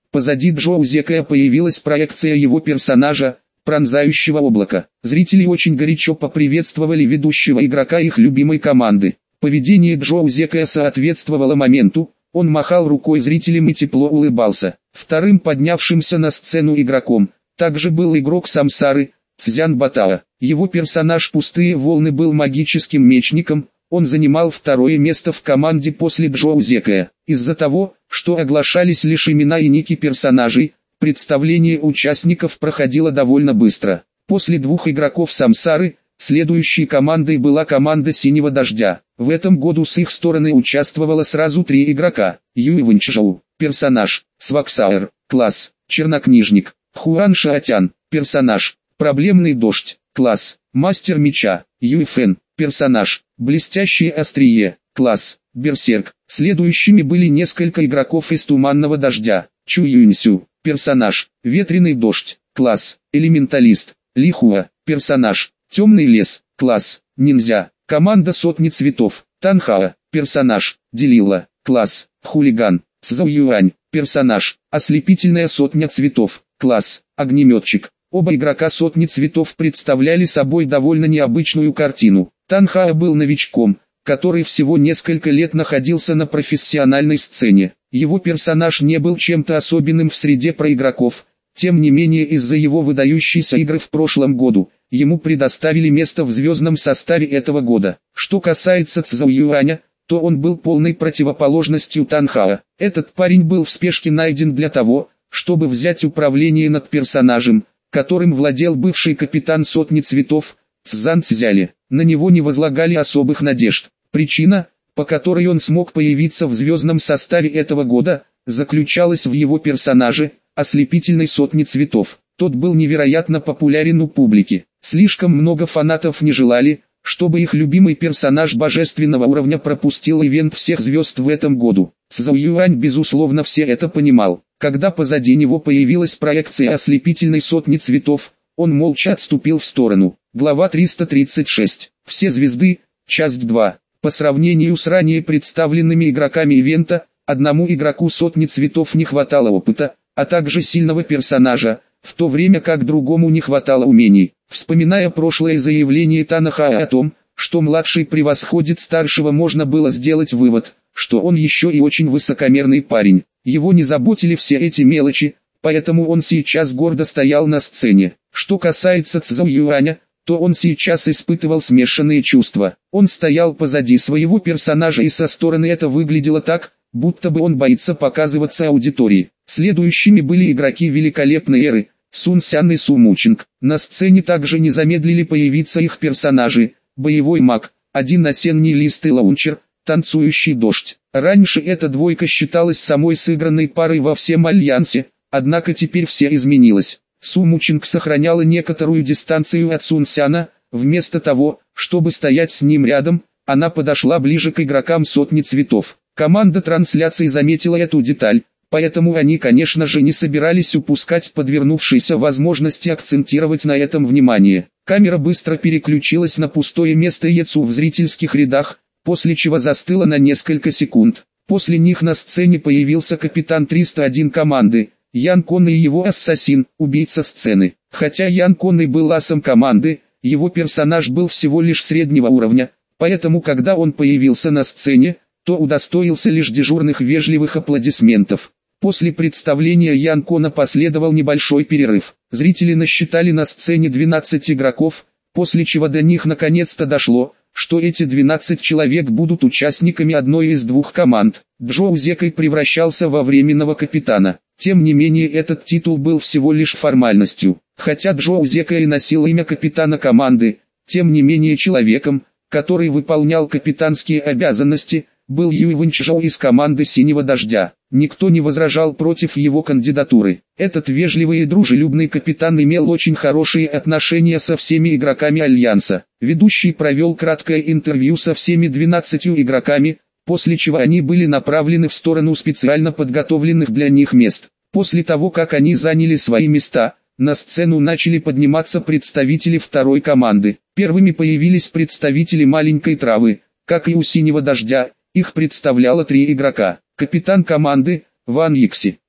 Позади Джоу Зекая появилась проекция его персонажа, пронзающего облако. Зрители очень горячо поприветствовали ведущего игрока их любимой команды. Поведение Джоу Зекая соответствовало моменту, он махал рукой зрителям и тепло улыбался. Вторым поднявшимся на сцену игроком также был игрок Самсары, Цзян Батао. Его персонаж «Пустые волны» был магическим мечником, он занимал второе место в команде после Джоу Зекая. Из-за того, что оглашались лишь имена и ники персонажей, представление участников проходило довольно быстро. После двух игроков Самсары, следующей командой была команда Синего Дождя. В этом году с их стороны участвовало сразу три игрока. Юй Вэньчжоу, персонаж, Сваксаэр, класс, чернокнижник, Хуан Шаотян, персонаж, проблемный дождь, класс, мастер меча, Юй Фэн, персонаж, блестящее острие, класс, берсерк. Следующими были несколько игроков из Туманного Дождя. Чу Юньсю, персонаж, ветреный дождь, класс, элементалист, Ли Хуа, персонаж, темный лес, класс, ниндзя, команда Сотни Цветов, Танхао, персонаж, Делила, класс, хулиган, Цзоу Юань, персонаж, ослепительная Сотня Цветов, класс, огнеметчик. Оба игрока Сотни Цветов представляли собой довольно необычную картину. Танхао был новичком, который всего несколько лет находился на профессиональной сцене. Его персонаж не был чем-то особенным в среде проигроков, тем не менее из-за его выдающейся игры в прошлом году, ему предоставили место в звездном составе этого года. Что касается Цзоу Юаня, то он был полной противоположностью Танхао. Этот парень был в спешке найден для того, чтобы взять управление над персонажем, которым владел бывший капитан Сотни Цветов, Цзан Цзяли. На него не возлагали особых надежд. Причина, по которой он смог появиться в звездном составе этого года, заключалась в его персонаже, ослепительной Сотни Цветов. Тот был невероятно популярен у публики. Слишком много фанатов не желали, чтобы их любимый персонаж божественного уровня пропустил ивент всех звезд в этом году. Цзоу Юань безусловно все это понимал. Когда позади него появилась проекция ослепительной Сотни Цветов, он молча отступил в сторону. Глава триста тридцать шесть. Все звезды, часть два. По сравнению с ранее представленными игроками ивента, одному игроку Сотни Цветов не хватало опыта, а также сильного персонажа, в то время как другому не хватало умений. Вспоминая прошлое заявление Танхао о том, что младший превосходит старшего, можно было сделать вывод, что он еще и очень высокомерный парень. Его не заботили все эти мелочи, поэтому он сейчас гордо стоял на сцене. Что касается Цзоу Юаня, то он сейчас испытывал смешанные чувства. Он стоял позади своего персонажа и со стороны это выглядело так, будто бы он боится показываться аудитории. Следующими были игроки великолепной эры, Сун Сян и Су Мучинг. На сцене также не замедлили появиться их персонажи, боевой маг, один осенний лист и лаунчер, танцующий дождь. Раньше эта двойка считалась самой сыгранной парой во всем Альянсе, однако теперь все изменилось. Су Мучинг сохраняла некоторую дистанцию от Сун Сяна, вместо того, чтобы стоять с ним рядом, она подошла ближе к игрокам Сотни Цветов. Команда трансляции заметила эту деталь, поэтому они, конечно же, не собирались упускать подвернувшейся возможности акцентировать на этом внимание. Камера быстро переключилась на пустое место Ецу в зрительских рядах, после чего застыла на несколько секунд. После них на сцене появился капитан триста один команды, Ян Кон и его ассасин, убийца сцены. Хотя Ян Кон и был асом команды, его персонаж был всего лишь среднего уровня, поэтому когда он появился на сцене, то удостоился лишь дежурных вежливых аплодисментов. После представления Ян Кона последовал небольшой перерыв. Зрители насчитали на сцене двенадцать игроков, после чего до них наконец-то дошло, что эти двенадцать человек будут участниками одной из двух команд. Джоу Зекай превращался во временного капитана. Тем не менее этот титул был всего лишь формальностью. Хотя Джоу Зекай носил имя капитана команды, тем не менее человеком, который выполнял капитанские обязанности, был Юй Вэньчжоу из команды Синего Дождя. Никто не возражал против его кандидатуры. Этот вежливый и дружелюбный капитан имел очень хорошие отношения со всеми игроками Альянса. Ведущий провел краткое интервью со всеми двенадцатью игроками, после чего они были направлены в сторону специально подготовленных для них мест. После того, как они заняли свои места, на сцену начали подниматься представители второй команды. Первыми появились представители маленькой травы, как и у Синего Дождя. Их представляло три игрока. Капитан команды, Ван Йикси,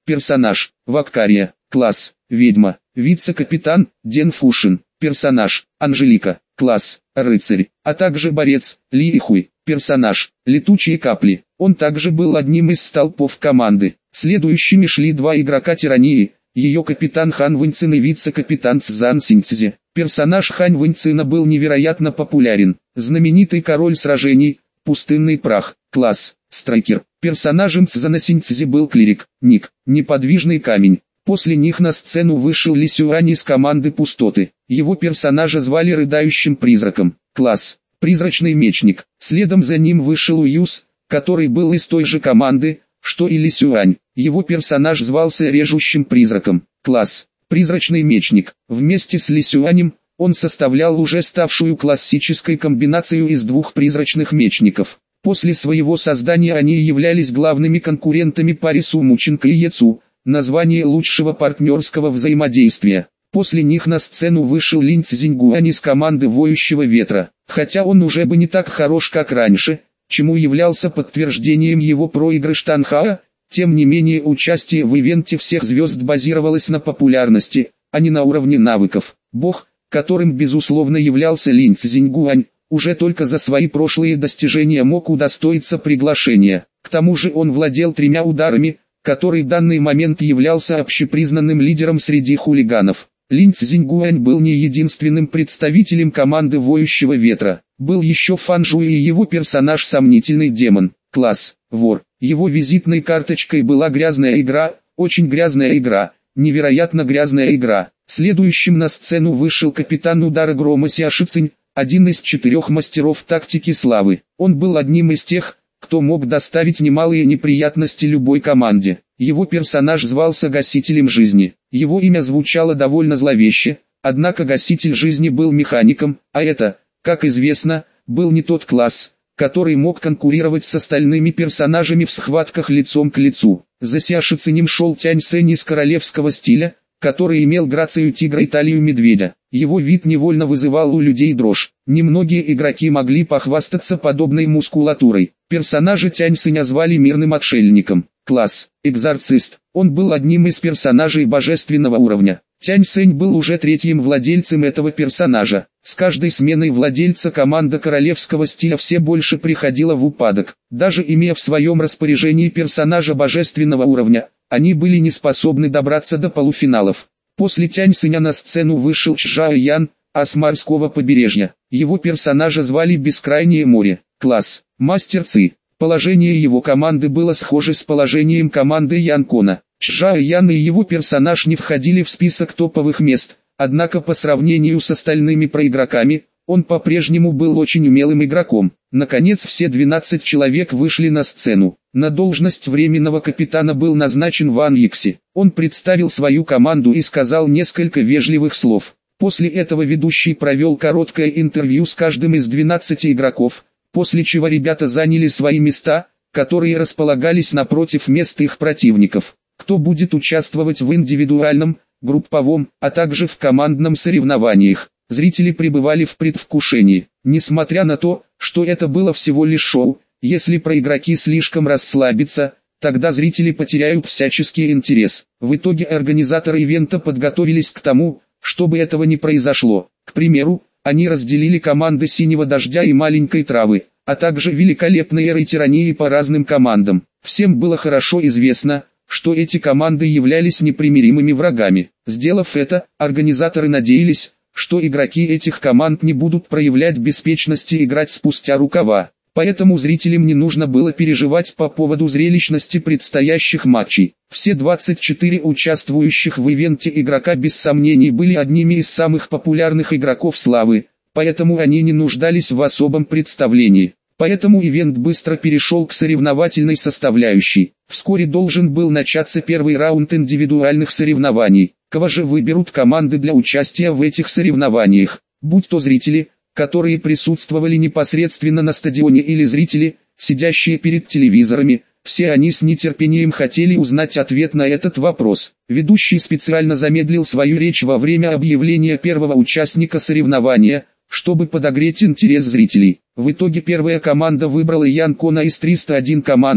Персонаж – Ваккария. Класс – Ведьма. Вице-капитан – Ден Фушин. Персонаж – Анжелика. Класс – Рыцарь. А также борец – Ли Ихуй. Персонаж – Летучие капли. Он также был одним из столпов команды. Следующими шли два игрока Тирании, ее капитан Хан Вэньцин и вице-капитан Цзан Синьцзи. Персонаж Хань Вэньцина был невероятно популярен. Знаменитый король сражений – Пустынный прах. Класс – Страйкер. Персонажем Цзана Синьцзи был клирик, ник – Неподвижный камень. После них на сцену вышел Ли Сюань из команды Пустоты. Его персонажа звали Рыдающим призраком. Класс – Призрачный мечник. Следом за ним вышел Уюз, который был из той же команды, что и Ли Сюань. Его персонаж звался Режущим призраком. Класс – Призрачный мечник. Вместе с Ли Сюанем он составлял уже ставшую классической комбинацию из двух призрачных мечников. После своего создания они являлись главными конкурентами паре Су Мученко и Ецу, название лучшего партнерского взаимодействия. После них на сцену вышел Линь Цзиньгуань из команды Воющего ветра. Хотя он уже бы не так хорош как раньше, чему являлся подтверждением его проигрыш Танхаа, тем не менее участие в ивенте всех звезд базировалось на популярности, а не на уровне навыков. Бог, которым безусловно являлся Линь Цзиньгуань, уже только за свои прошлые достижения мог удостоиться приглашения. К тому же он владел тремя ударами, который в данный момент являлся общепризнанным лидером среди хулиганов. Линь Цзиньгуань был не единственным представителем команды Воющего ветра. Был еще Фан Жуй и его персонаж Сомнительный демон. Класс – Вор. Его визитной карточкой была грязная игра, очень грязная игра, невероятно грязная игра. Следующим на сцену вышел капитан удара грома Сяши Цинь, один из четырех мастеров тактики славы. Он был одним из тех, кто мог доставить немалые неприятности любой команде. Его персонаж звался Гасителем жизни. Его имя звучало довольно зловеще, однако Гаситель жизни был механиком, а это, как известно, был не тот класс, который мог конкурировать с остальными персонажами в схватках лицом к лицу. За Сяши Цинем шел Тянь Сэнь из королевского стиля, который имел грацию тигра и талию медведя. Его вид невольно вызывал у людей дрожь. Немногие игроки могли похвастаться подобной мускулатурой. Персонажа Тянь Сэня звали Мирным Отшельником. Класс – Экзорцист. Он был одним из персонажей божественного уровня. Тянь Сэнь был уже третьим владельцем этого персонажа. С каждой сменой владельца команда королевского стиля все больше приходила в упадок. Даже имея в своем распоряжении персонажа божественного уровня, они были не способны добраться до полуфиналов. После Тянь Сэня на сцену вышел Чжао Ян, ас морского побережья. Его персонажа звали Бескрайнее море. Класс – Мастер Ци. Положение его команды было схоже с положением команды Янкона. Чжао Ян и его персонаж не входили в список топовых мест, однако по сравнению с остальными проигроками, он по-прежнему был очень умелым игроком. Наконец все двенадцать человек вышли на сцену. На должность временного капитана был назначен Ван Йикси. Он представил свою команду и сказал несколько вежливых слов. После этого ведущий провел короткое интервью с каждым из двенадцати игроков, после чего ребята заняли свои места, которые располагались напротив мест их противников. Кто будет участвовать в индивидуальном, групповом, а также в командном соревнованиях. Зрители пребывали в предвкушении. Несмотря на то, что это было всего лишь шоу, если проигроки слишком расслабятся, тогда зрители потеряют всяческий интерес. В итоге организаторы ивента подготовились к тому, чтобы этого не произошло. К примеру, они разделили команды Синего Дождя и Маленькой Травы, а также великолепной Эры Тирании по разным командам. Всем было хорошо известно, что эти команды являлись непримиримыми врагами. Сделав это, организаторы надеялись, что игроки этих команд не будут проявлять беспечности и играть спустя рукава. Поэтому зрителям не нужно было переживать по поводу зрелищности предстоящих матчей. Все двадцать четыре участвующих в ивенте игрока без сомнений были одними из самых популярных игроков славы, поэтому они не нуждались в особом представлении. Поэтому ивент быстро перешел к соревновательной составляющей. Вскоре должен был начаться первый раунд индивидуальных соревнований. Кого же выберут команды для участия в этих соревнованиях? Будь то зрители, которые присутствовали непосредственно на стадионе, или зрители, сидящие перед телевизорами, все они с нетерпением хотели узнать ответ на этот вопрос. Ведущий специально замедлил свою речь во время объявления первого участника соревнования, чтобы подогреть интерес зрителей. В итоге первая команда выбрала Янкона из триста одной команды,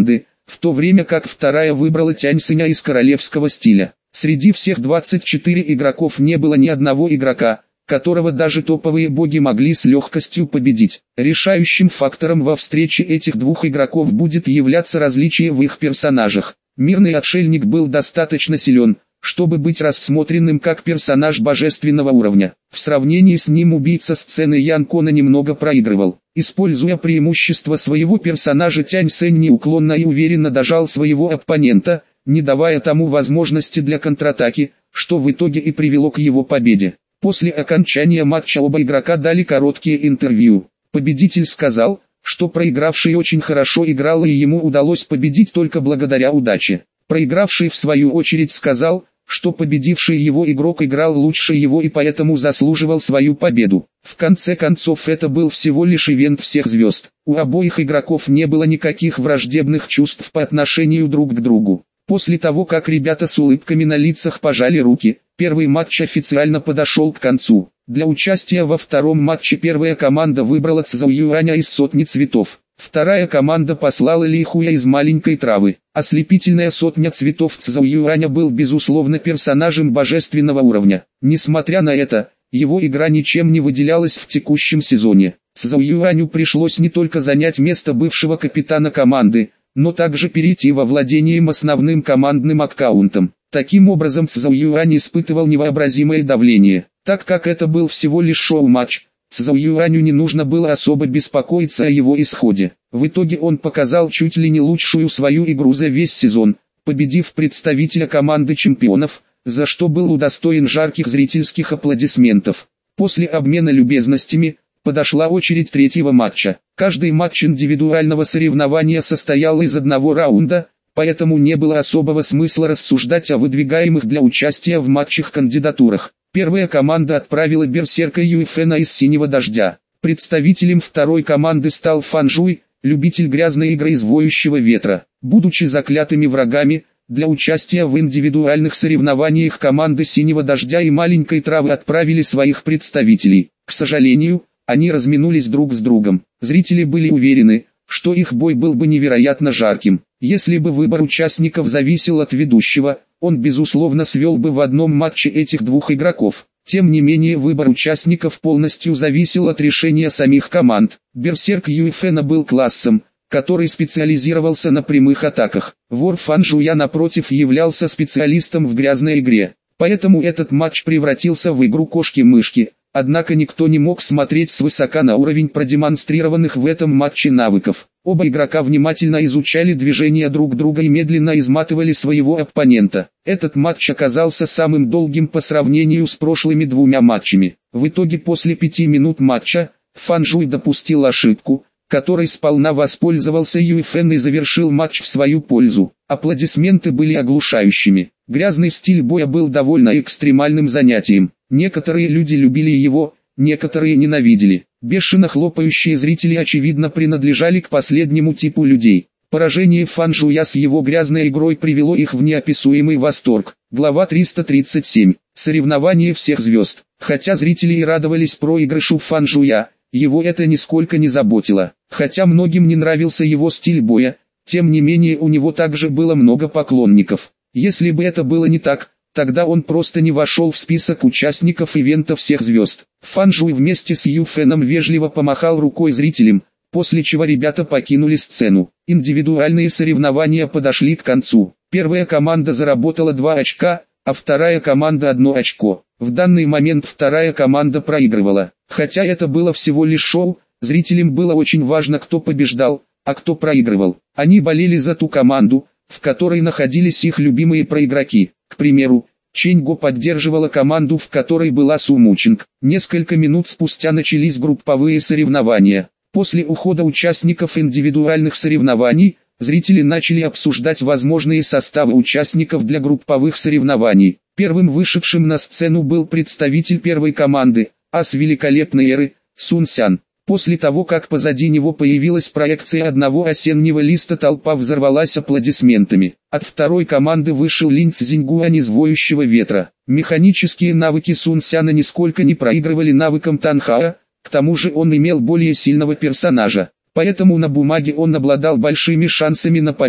в то время как вторая выбрала Тянь Сыня из королевского стиля. Среди всех двадцати четырёх игроков не было ни одного игрока, которого даже топовые боги могли с легкостью победить. Решающим фактором во встрече этих двух игроков будет являться различие в их персонажах. Мирный отшельник был достаточно силен, чтобы быть рассмотренным как персонаж божественного уровня. В сравнении с ним убийца сцены Ян Кона немного проигрывал. Используя преимущество своего персонажа, Тянь Сэнь неуклонно и уверенно дожал своего оппонента, не давая тому возможности для контратаки, что в итоге и привело к его победе. После окончания матча оба игрока дали короткие интервью. Победитель сказал, что проигравший очень хорошо играл и ему удалось победить только благодаря удаче. Проигравший в свою очередь сказал, что победивший его игрок играл лучше его и поэтому заслуживал свою победу. В конце концов, это был всего лишь ивент всех звезд. У обоих игроков не было никаких враждебных чувств по отношению друг к другу. После того, как ребята с улыбками на лицах пожали руки, первый матч официально подошел к концу. Для участия во втором матче первая команда выбрала Цзао Юаня из сотни цветов. Вторая команда послала Ли Хуя из маленькой травы. Ослепительная сотня цветов Цзао Юаня был безусловно персонажем божественного уровня. Несмотря на это, его игра ничем не выделялась в текущем сезоне. Цзао Юаню пришлось не только занять место бывшего капитана команды, но также перейти во владение основным командным аккаунтом. Таким образом, Цзао Юань испытывал невообразимое давление. Так как это был всего лишь шоу-матч, Цзао Юаню не нужно было особо беспокоиться о его исходе. В итоге он показал чуть ли не лучшую свою игру за весь сезон, победив представителя команды чемпионов, за что был удостоен жарких зрительских аплодисментов. После обмена любезностями, подошла очередь третьего матча. Каждый матч индивидуального соревнования состоял из одного раунда, поэтому не было особого смысла рассуждать о выдвигаемых для участия в матчах кандидатурах. Первая команда отправила берсерка Юйфена из Синего Дождя. Представителем второй команды стал Фан Жуй, любитель грязной игры из Воющего Ветра. Будучи заклятыми врагами, для участия в индивидуальных соревнованиях команды Синего Дождя и Маленькой Травы отправили своих представителей. К сожалению, они разминулись друг с другом. Зрители были уверены, что их бой был бы невероятно жарким. Если бы выбор участников зависел от ведущего, он безусловно свел бы в одном матче этих двух игроков. Тем не менее, выбор участников полностью зависел от решения самих команд. Берсерк Юйфена был классом, который специализировался на прямых атаках. Вор Фан Жуя напротив являлся специалистом в грязной игре. Поэтому этот матч превратился в игру кошки-мышки. Однако никто не мог смотреть свысока на уровень продемонстрированных в этом матче навыков. Оба игрока внимательно изучали движения друг друга и медленно изматывали своего оппонента. Этот матч оказался самым долгим по сравнению с прошлыми двумя матчами. В итоге после пяти минут матча, Фан Жуй допустил ошибку, которой сполна воспользовался Юйфен и завершил матч в свою пользу. Аплодисменты были оглушающими. Грязный стиль боя был довольно экстремальным занятием. Некоторые люди любили его, некоторые ненавидели. Бешено хлопающие зрители очевидно принадлежали к последнему типу людей. Поражение Фан Жуя с его грязной игрой привело их в неописуемый восторг. Глава триста тридцать семь. Соревнование всех звезд. Хотя зрители и радовались проигрышу Фан Жуя, его это нисколько не заботило. Хотя многим не нравился его стиль боя, тем не менее у него также было много поклонников. Если бы это было не так, тогда он просто не вошел в список участников ивента всех звезд. Фан Жуй вместе с Юйфеном вежливо помахал рукой зрителям, после чего ребята покинули сцену. Индивидуальные соревнования подошли к концу. Первая команда заработала два очка, а вторая команда одно очко. В данный момент вторая команда проигрывала. Хотя это было всего лишь шоу, зрителям было очень важно, кто побеждал, а кто проигрывал. Они болели за ту команду, в которой находились их любимые проигроки. К примеру, Чэнь Го поддерживала команду, в которой была Су Мучинг. Несколько минут спустя начались групповые соревнования. После ухода участников индивидуальных соревнований, зрители начали обсуждать возможные составы участников для групповых соревнований. Первым вышедшим на сцену был представитель первой команды, ас великолепной эры, Сун Сян. После того, как позади него появилась проекция одного осеннего листа, толпа взорвалась аплодисментами. От второй команды вышел Линь Цзиньгуань из Воющего Ветра. Механические навыки Сун Сяна нисколько не проигрывали навыкам Танхаа, к тому же он имел более сильного персонажа. Поэтому на бумаге он обладал большими шансами на победу.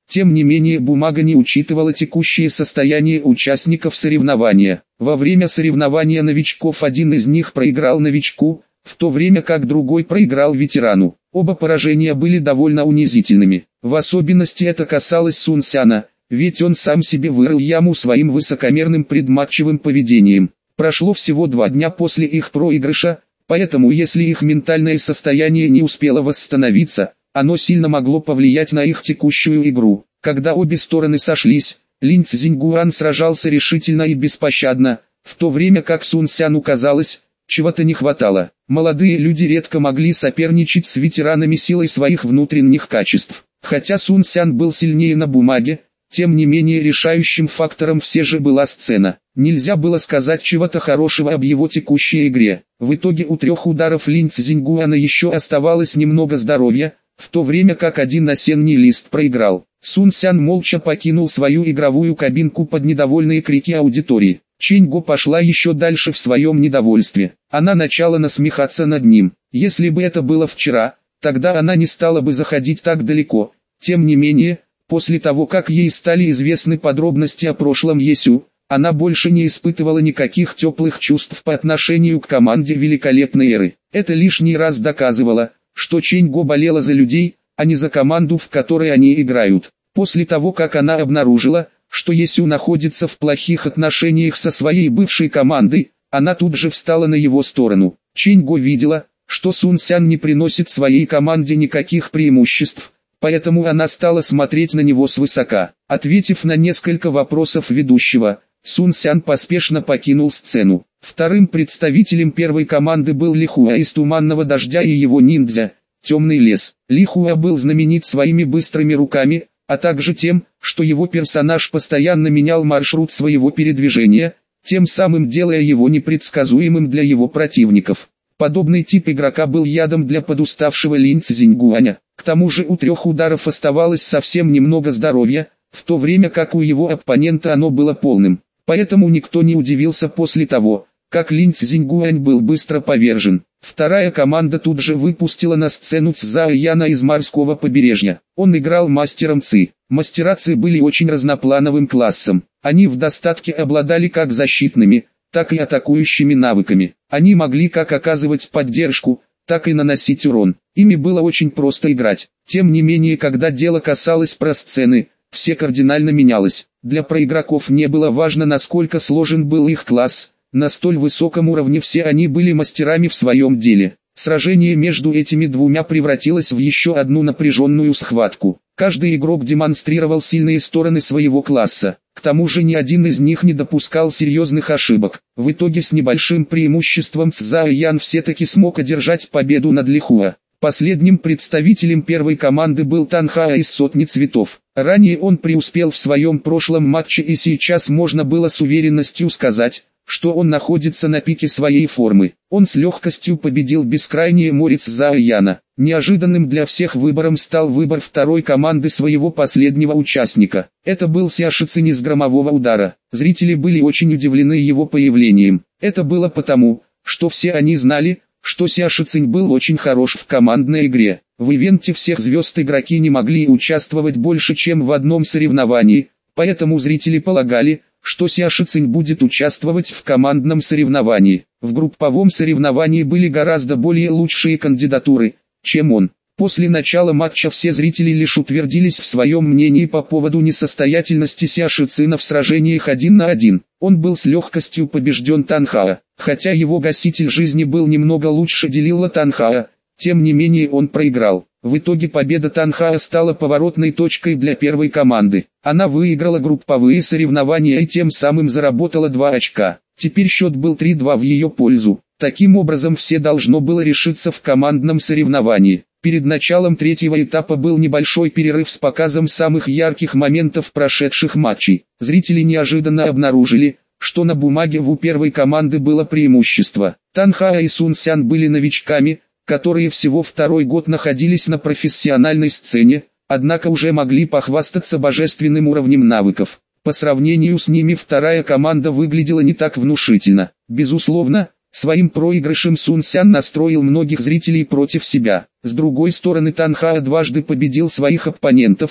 Тем не менее бумага не учитывала текущее состояние участников соревнования. Во время соревнования новичков один из них проиграл новичку, в то время как другой проиграл ветерану. Оба поражения были довольно унизительными. В особенности это касалось Сун Сяна, ведь он сам себе вырыл яму своим высокомерным предматчевым поведением. Прошло всего два дня после их проигрыша, поэтому если их ментальное состояние не успело восстановиться, оно сильно могло повлиять на их текущую игру. Когда обе стороны сошлись, Линь Цзиньгуан сражался решительно и беспощадно, в то время как Сун Сяну казалось, чего-то не хватало. Молодые люди редко могли соперничать с ветеранами силой своих внутренних качеств. Хотя Сун Сян был сильнее на бумаге, тем не менее решающим фактором все же была сцена. Нельзя было сказать чего-то хорошего об его текущей игре. В итоге у трех ударов Линь Цзиньгуана еще оставалось немного здоровья, в то время как один осенний лист проиграл. Сун Сян молча покинул свою игровую кабинку под недовольные крики аудитории. Чэнь Го пошла еще дальше в своем недовольстве. Она начала насмехаться над ним. Если бы это было вчера, тогда она не стала бы заходить так далеко. Тем не менее, после того как ей стали известны подробности о прошлом Есю, она больше не испытывала никаких теплых чувств по отношению к команде великолепной эры. Это лишний раз доказывало, что Чэнь Го болела за людей, а не за команду, в которой они играют. После того как она обнаружила, что Есю находится в плохих отношениях со своей бывшей командой, она тут же встала на его сторону. Чэнь Го видела, что Сун Сян не приносит своей команде никаких преимуществ, поэтому она стала смотреть на него свысока. Ответив на несколько вопросов ведущего, Сун Сян поспешно покинул сцену. Вторым представителем первой команды был Ли Хуа из Туманного Дождя и его ниндзя, Темный лес. Ли Хуа был знаменит своими быстрыми руками, а также тем, что его персонаж постоянно менял маршрут своего передвижения, тем самым делая его непредсказуемым для его противников. Подобный тип игрока был ядом для подуставшего Линь Цзиньгуаня. К тому же у трех ударов оставалось совсем немного здоровья, в то время как у его оппонента оно было полным. Поэтому никто не удивился после того, как Линь Цзиньгуань был быстро повержен. Вторая команда тут же выпустила на сцену Цзао Яна из морского побережья. Он играл мастером Ци. Мастера Ци были очень разноплановым классом. Они в достатке обладали как защитными, так и атакующими навыками. Они могли как оказывать поддержку, так и наносить урон. Ими было очень просто играть. Тем не менее, когда дело касалось про-сцены, все кардинально менялось. Для проигроков не было важно, насколько сложен был их класс. На столь высоком уровне все они были мастерами в своем деле. Сражение между этими двумя превратилось в еще одну напряженную схватку. Каждый игрок демонстрировал сильные стороны своего класса. К тому же ни один из них не допускал серьезных ошибок. В итоге с небольшим преимуществом Цзао Ян все-таки смог одержать победу над Ли Хуа. Последним представителем первой команды был Тан Хао из Сотни Цветов. Ранее он преуспел в своем прошлом матче, и сейчас можно было с уверенностью сказать, что он находится на пике своей формы. Он с легкостью победил бескрайнее море Цзао Яна. Неожиданным для всех выбором стал выбор второй команды своего последнего участника. Это был Сяши Цинь из Громового Удара. Зрители были очень удивлены его появлением. Это было потому, что все они знали, что Сяши Цинь был очень хорош в командной игре. В ивенте всех звезд игроки не могли участвовать больше, чем в одном соревновании, поэтому зрители полагали, что Сяши Цинь будет участвовать в командном соревновании. В групповом соревновании были гораздо более лучшие кандидатуры, чем он. После начала матча все зрители лишь утвердились в своем мнении по поводу несостоятельности Сяши Цина в сражениях один на один. Он был с легкостью побежден Тан Хао. Хотя его гаситель жизни был немного лучше делила Тан Хао, тем не менее он проиграл. В итоге победа Тан Хао стала поворотной точкой для первой команды. Она выиграла групповые соревнования и тем самым заработала два очка. Теперь счет был три-два в ее пользу. Таким образом все должно было решиться в командном соревновании. Перед началом третьего этапа был небольшой перерыв с показом самых ярких моментов прошедших матчей. Зрители неожиданно обнаружили, что на бумаге у первой команды было преимущество. Тан Хао и Сун Сян были новичками, которые всего второй год находились на профессиональной сцене, однако уже могли похвастаться божественным уровнем навыков. По сравнению с ними вторая команда выглядела не так внушительно. Безусловно, своим проигрышем Сун Сян настроил многих зрителей против себя. С другой стороны, Тан Хао дважды победил своих оппонентов,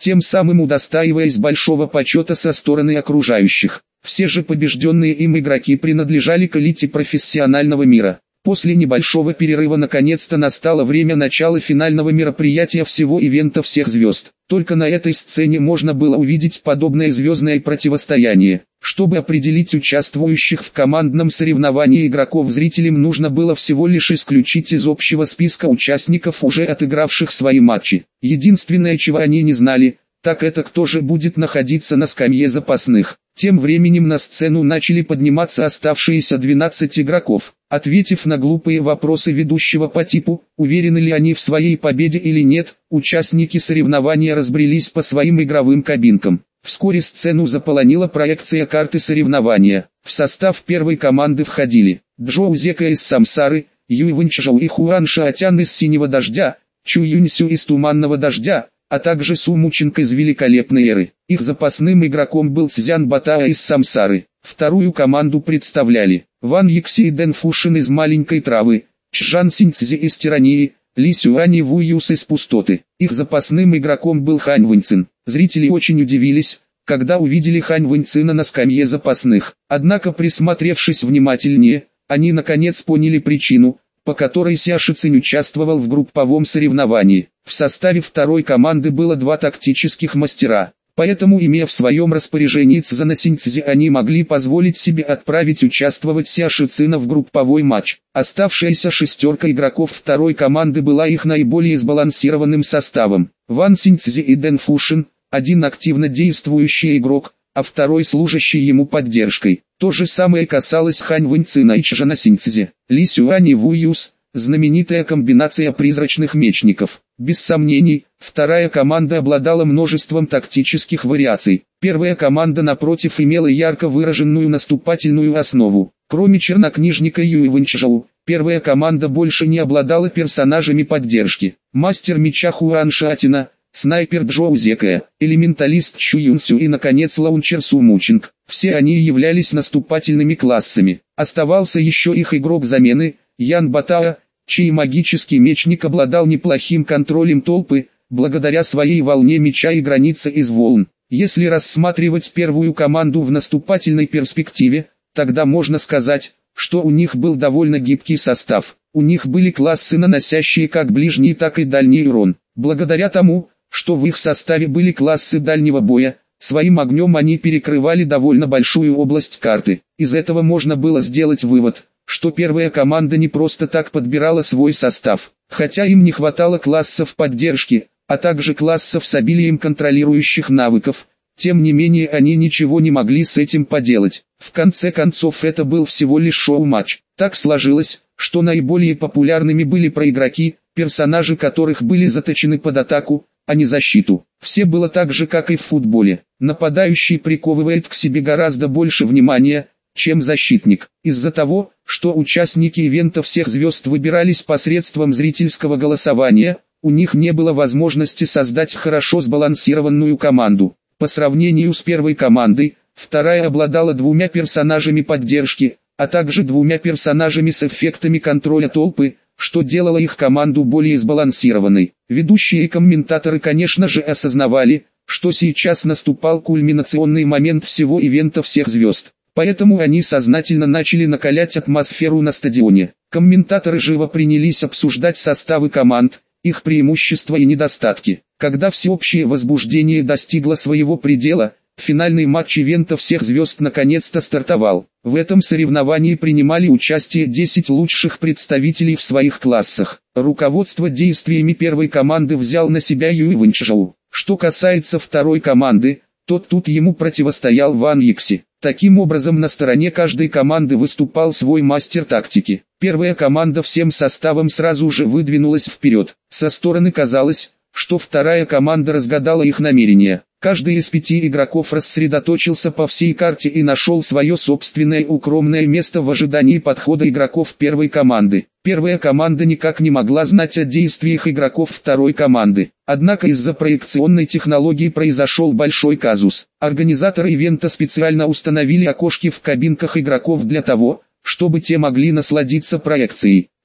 тем самым удостаиваясь большого почета со стороны окружающих. Все же побежденные им игроки принадлежали к элите профессионального мира. После небольшого перерыва наконец-то настало время начала финального мероприятия всего ивента всех звезд. Только на этой сцене можно было увидеть подобное звездное противостояние. Чтобы определить участвующих в командном соревновании игроков, зрителям нужно было всего лишь исключить из общего списка участников, уже отыгравших свои матчи. Единственное, чего они не знали, так это кто же будет находиться на скамье запасных. Тем временем на сцену начали подниматься оставшиеся двенадцать игроков. Ответив на глупые вопросы ведущего по типу, уверены ли они в своей победе или нет, участники соревнования разбрелись по своим игровым кабинкам. Вскоре сцену заполонила проекция карты соревнования. В состав первой команды входили Джоу Зека из Самсары, Юй Вэньчжоу и Хуан Шаотян из Синего Дождя, Чу Юньсю из Туманного Дождя, а также Су Мучинг из Великолепной Эры. Их запасным игроком был Цзян Батаа из Самсары. Вторую команду представляли Ван Якси и Дэн Фушин из Маленькой Травы, Чжан Синьцзи из Тирании, Ли Сюань и Ву Юс из Пустоты. Их запасным игроком был Хань Вэньцин. Зрители очень удивились, когда увидели Хань Вэньцина на скамье запасных. Однако, присмотревшись внимательнее, они наконец поняли причину, по которой Ся Шицинь участвовал в групповом соревновании. В составе второй команды было два тактических мастера. Поэтому, имея в своем распоряжении Цзана Синьцзи, они могли позволить себе отправить участвовать Ся Шицина в групповой матч. Оставшаяся шестерка игроков второй команды была их наиболее сбалансированным составом. Ван Синьцзи и Дэн Фушин, один активно действующий игрок, а второй служащий ему поддержкой. То же самое касалось Хань Вэньцина и Чжана Синьцзи. Ли Сюань и Ву Юс – знаменитая комбинация призрачных мечников. Без сомнений, вторая команда обладала множеством тактических вариаций. Первая команда, напротив, имела ярко выраженную наступательную основу. Кроме чернокнижника Юй Вэньчжоу, первая команда больше не обладала персонажами поддержки. Мастер меча Хуан Шаотяна, снайпер Джоу Зека, элементалист Чу Юнсю и, наконец, лаунчер Су Мучинг. Все они являлись наступательными классами. Оставался еще их игрок замены, Ян Батаа, чей магический мечник обладал неплохим контролем толпы, благодаря своей волне меча и границе из волн. Если рассматривать первую команду в наступательной перспективе, тогда можно сказать, что у них был довольно гибкий состав. У них были классы, наносящие как ближний, так и дальний урон. Благодаря тому, что в их составе были классы дальнего боя, своим огнем они перекрывали довольно большую область карты. Из этого можно было сделать вывод, что первая команда не просто так подбирала свой состав. Хотя им не хватало классов поддержки, а также классов с обилием контролирующих навыков, тем не менее они ничего не могли с этим поделать. В конце концов, это был всего лишь шоу-матч. Так сложилось, что наиболее популярными были проигроки, персонажи которых были заточены под атаку, а не защиту. Все было так же, как и в футболе. Нападающий приковывает к себе гораздо больше внимания, чем защитник. Из-за того, что участники ивента всех звезд выбирались посредством зрительского голосования, у них не было возможности создать хорошо сбалансированную команду. По сравнению с первой командой, вторая обладала двумя персонажами поддержки, а также двумя персонажами с эффектами контроля толпы, что делало их команду более сбалансированной. Ведущие и комментаторы, конечно же, осознавали, что сейчас наступал кульминационный момент всего ивента всех звезд. Поэтому они сознательно начали накалять атмосферу на стадионе. Комментаторы живо принялись обсуждать составы команд, их преимущества и недостатки. Когда всеобщее возбуждение достигло своего предела, финальный матч ивента всех звезд наконец-то стартовал. В этом соревновании принимали участие десять лучших представителей в своих классах. Руководство действиями первой команды взял на себя Юй Вэньчжоу. Что касается второй команды, то тут ему противостоял Ван Якси. Таким образом, на стороне каждой команды выступал свой мастер тактики. Первая команда всем составом сразу же выдвинулась вперед. Со стороны казалось, что вторая команда разгадала их намерения. Каждый из пяти игроков рассредоточился по всей карте и нашел свое собственное укромное место в ожидании подхода игроков первой команды. Первая команда никак не могла знать о действиях игроков второй команды. Однако из-за проекционной технологии произошел большой казус. Организаторы ивента специально установили окошки в кабинках игроков для того, чтобы те могли насладиться проекцией.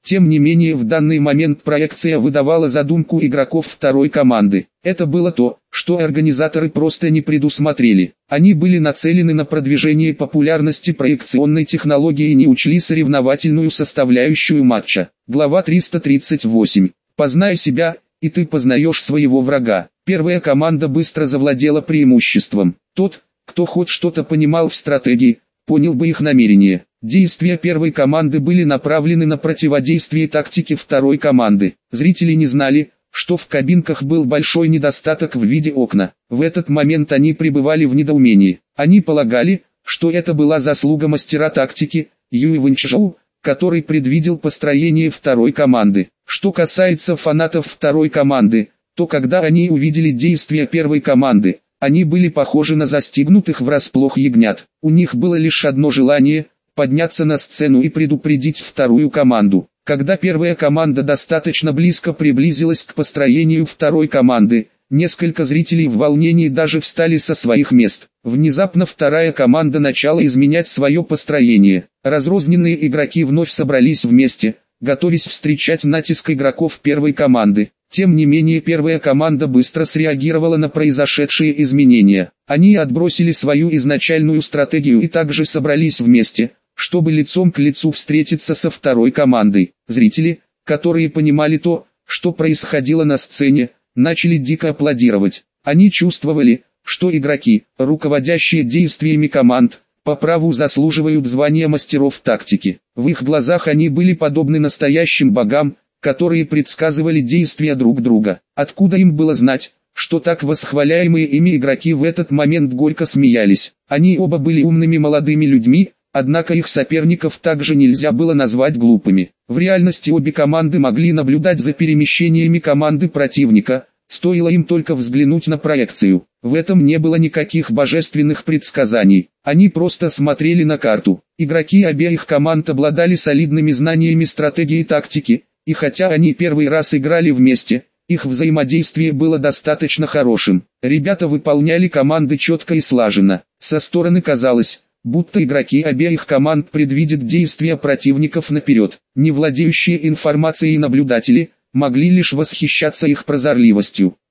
Тем не менее в данный момент проекция выдавала задумку игроков второй команды. Это было то, что организаторы просто не предусмотрели. Они были нацелены на продвижение популярности проекционной технологии и не учли соревновательную составляющую матча. Глава триста тридцать восемь. Познай себя, и ты познаешь своего врага. Первая команда быстро завладела преимуществом. Тот, кто хоть что-то понимал в стратегии, понял бы их намерение. Действия первой команды были направлены на противодействие тактике второй команды. Зрители не знали, что в кабинках был большой недостаток в виде окна. В этот момент они пребывали в недоумении. Они полагали, что это была заслуга мастера тактики, Юй Вэньчжоу, который предвидел построение второй команды. Что касается фанатов второй команды, то когда они увидели действия первой команды, они были похожи на застигнутых врасплох ягнят. У них было лишь одно желание – подняться на сцену и предупредить вторую команду. Когда первая команда достаточно близко приблизилась к построению второй команды, несколько зрителей в волнении даже встали со своих мест. Внезапно вторая команда начала изменять свое построение. Разрозненные игроки вновь собрались вместе, готовясь встречать натиск игроков первой команды. Тем не менее первая команда быстро среагировала на произошедшие изменения. Они отбросили свою изначальную стратегию и также собрались вместе, чтобы лицом к лицу встретиться со второй командой. Зрители, которые понимали то, что происходило на сцене, начали дико аплодировать. Они чувствовали, что игроки, руководящие действиями команд, по праву заслуживают звания мастеров тактики. В их глазах они были подобны настоящим богам, которые предсказывали действия друг друга. Откуда им было знать, что так восхваляемые ими игроки в этот момент горько смеялись? Они оба были умными молодыми людьми, однако их соперников также нельзя было назвать глупыми. В реальности обе команды могли наблюдать за перемещениями команды противника, стоило им только взглянуть на проекцию. В этом не было никаких божественных предсказаний. Они просто смотрели на карту. Игроки обеих команд обладали солидными знаниями стратегии и тактики, и хотя они первый раз играли вместе, их взаимодействие было достаточно хорошим. Ребята выполняли команды четко и слаженно. Со стороны казалось, будто игроки обеих команд предвидят действия противников наперед. Не владеющие информацией наблюдатели могли лишь восхищаться их прозорливостью.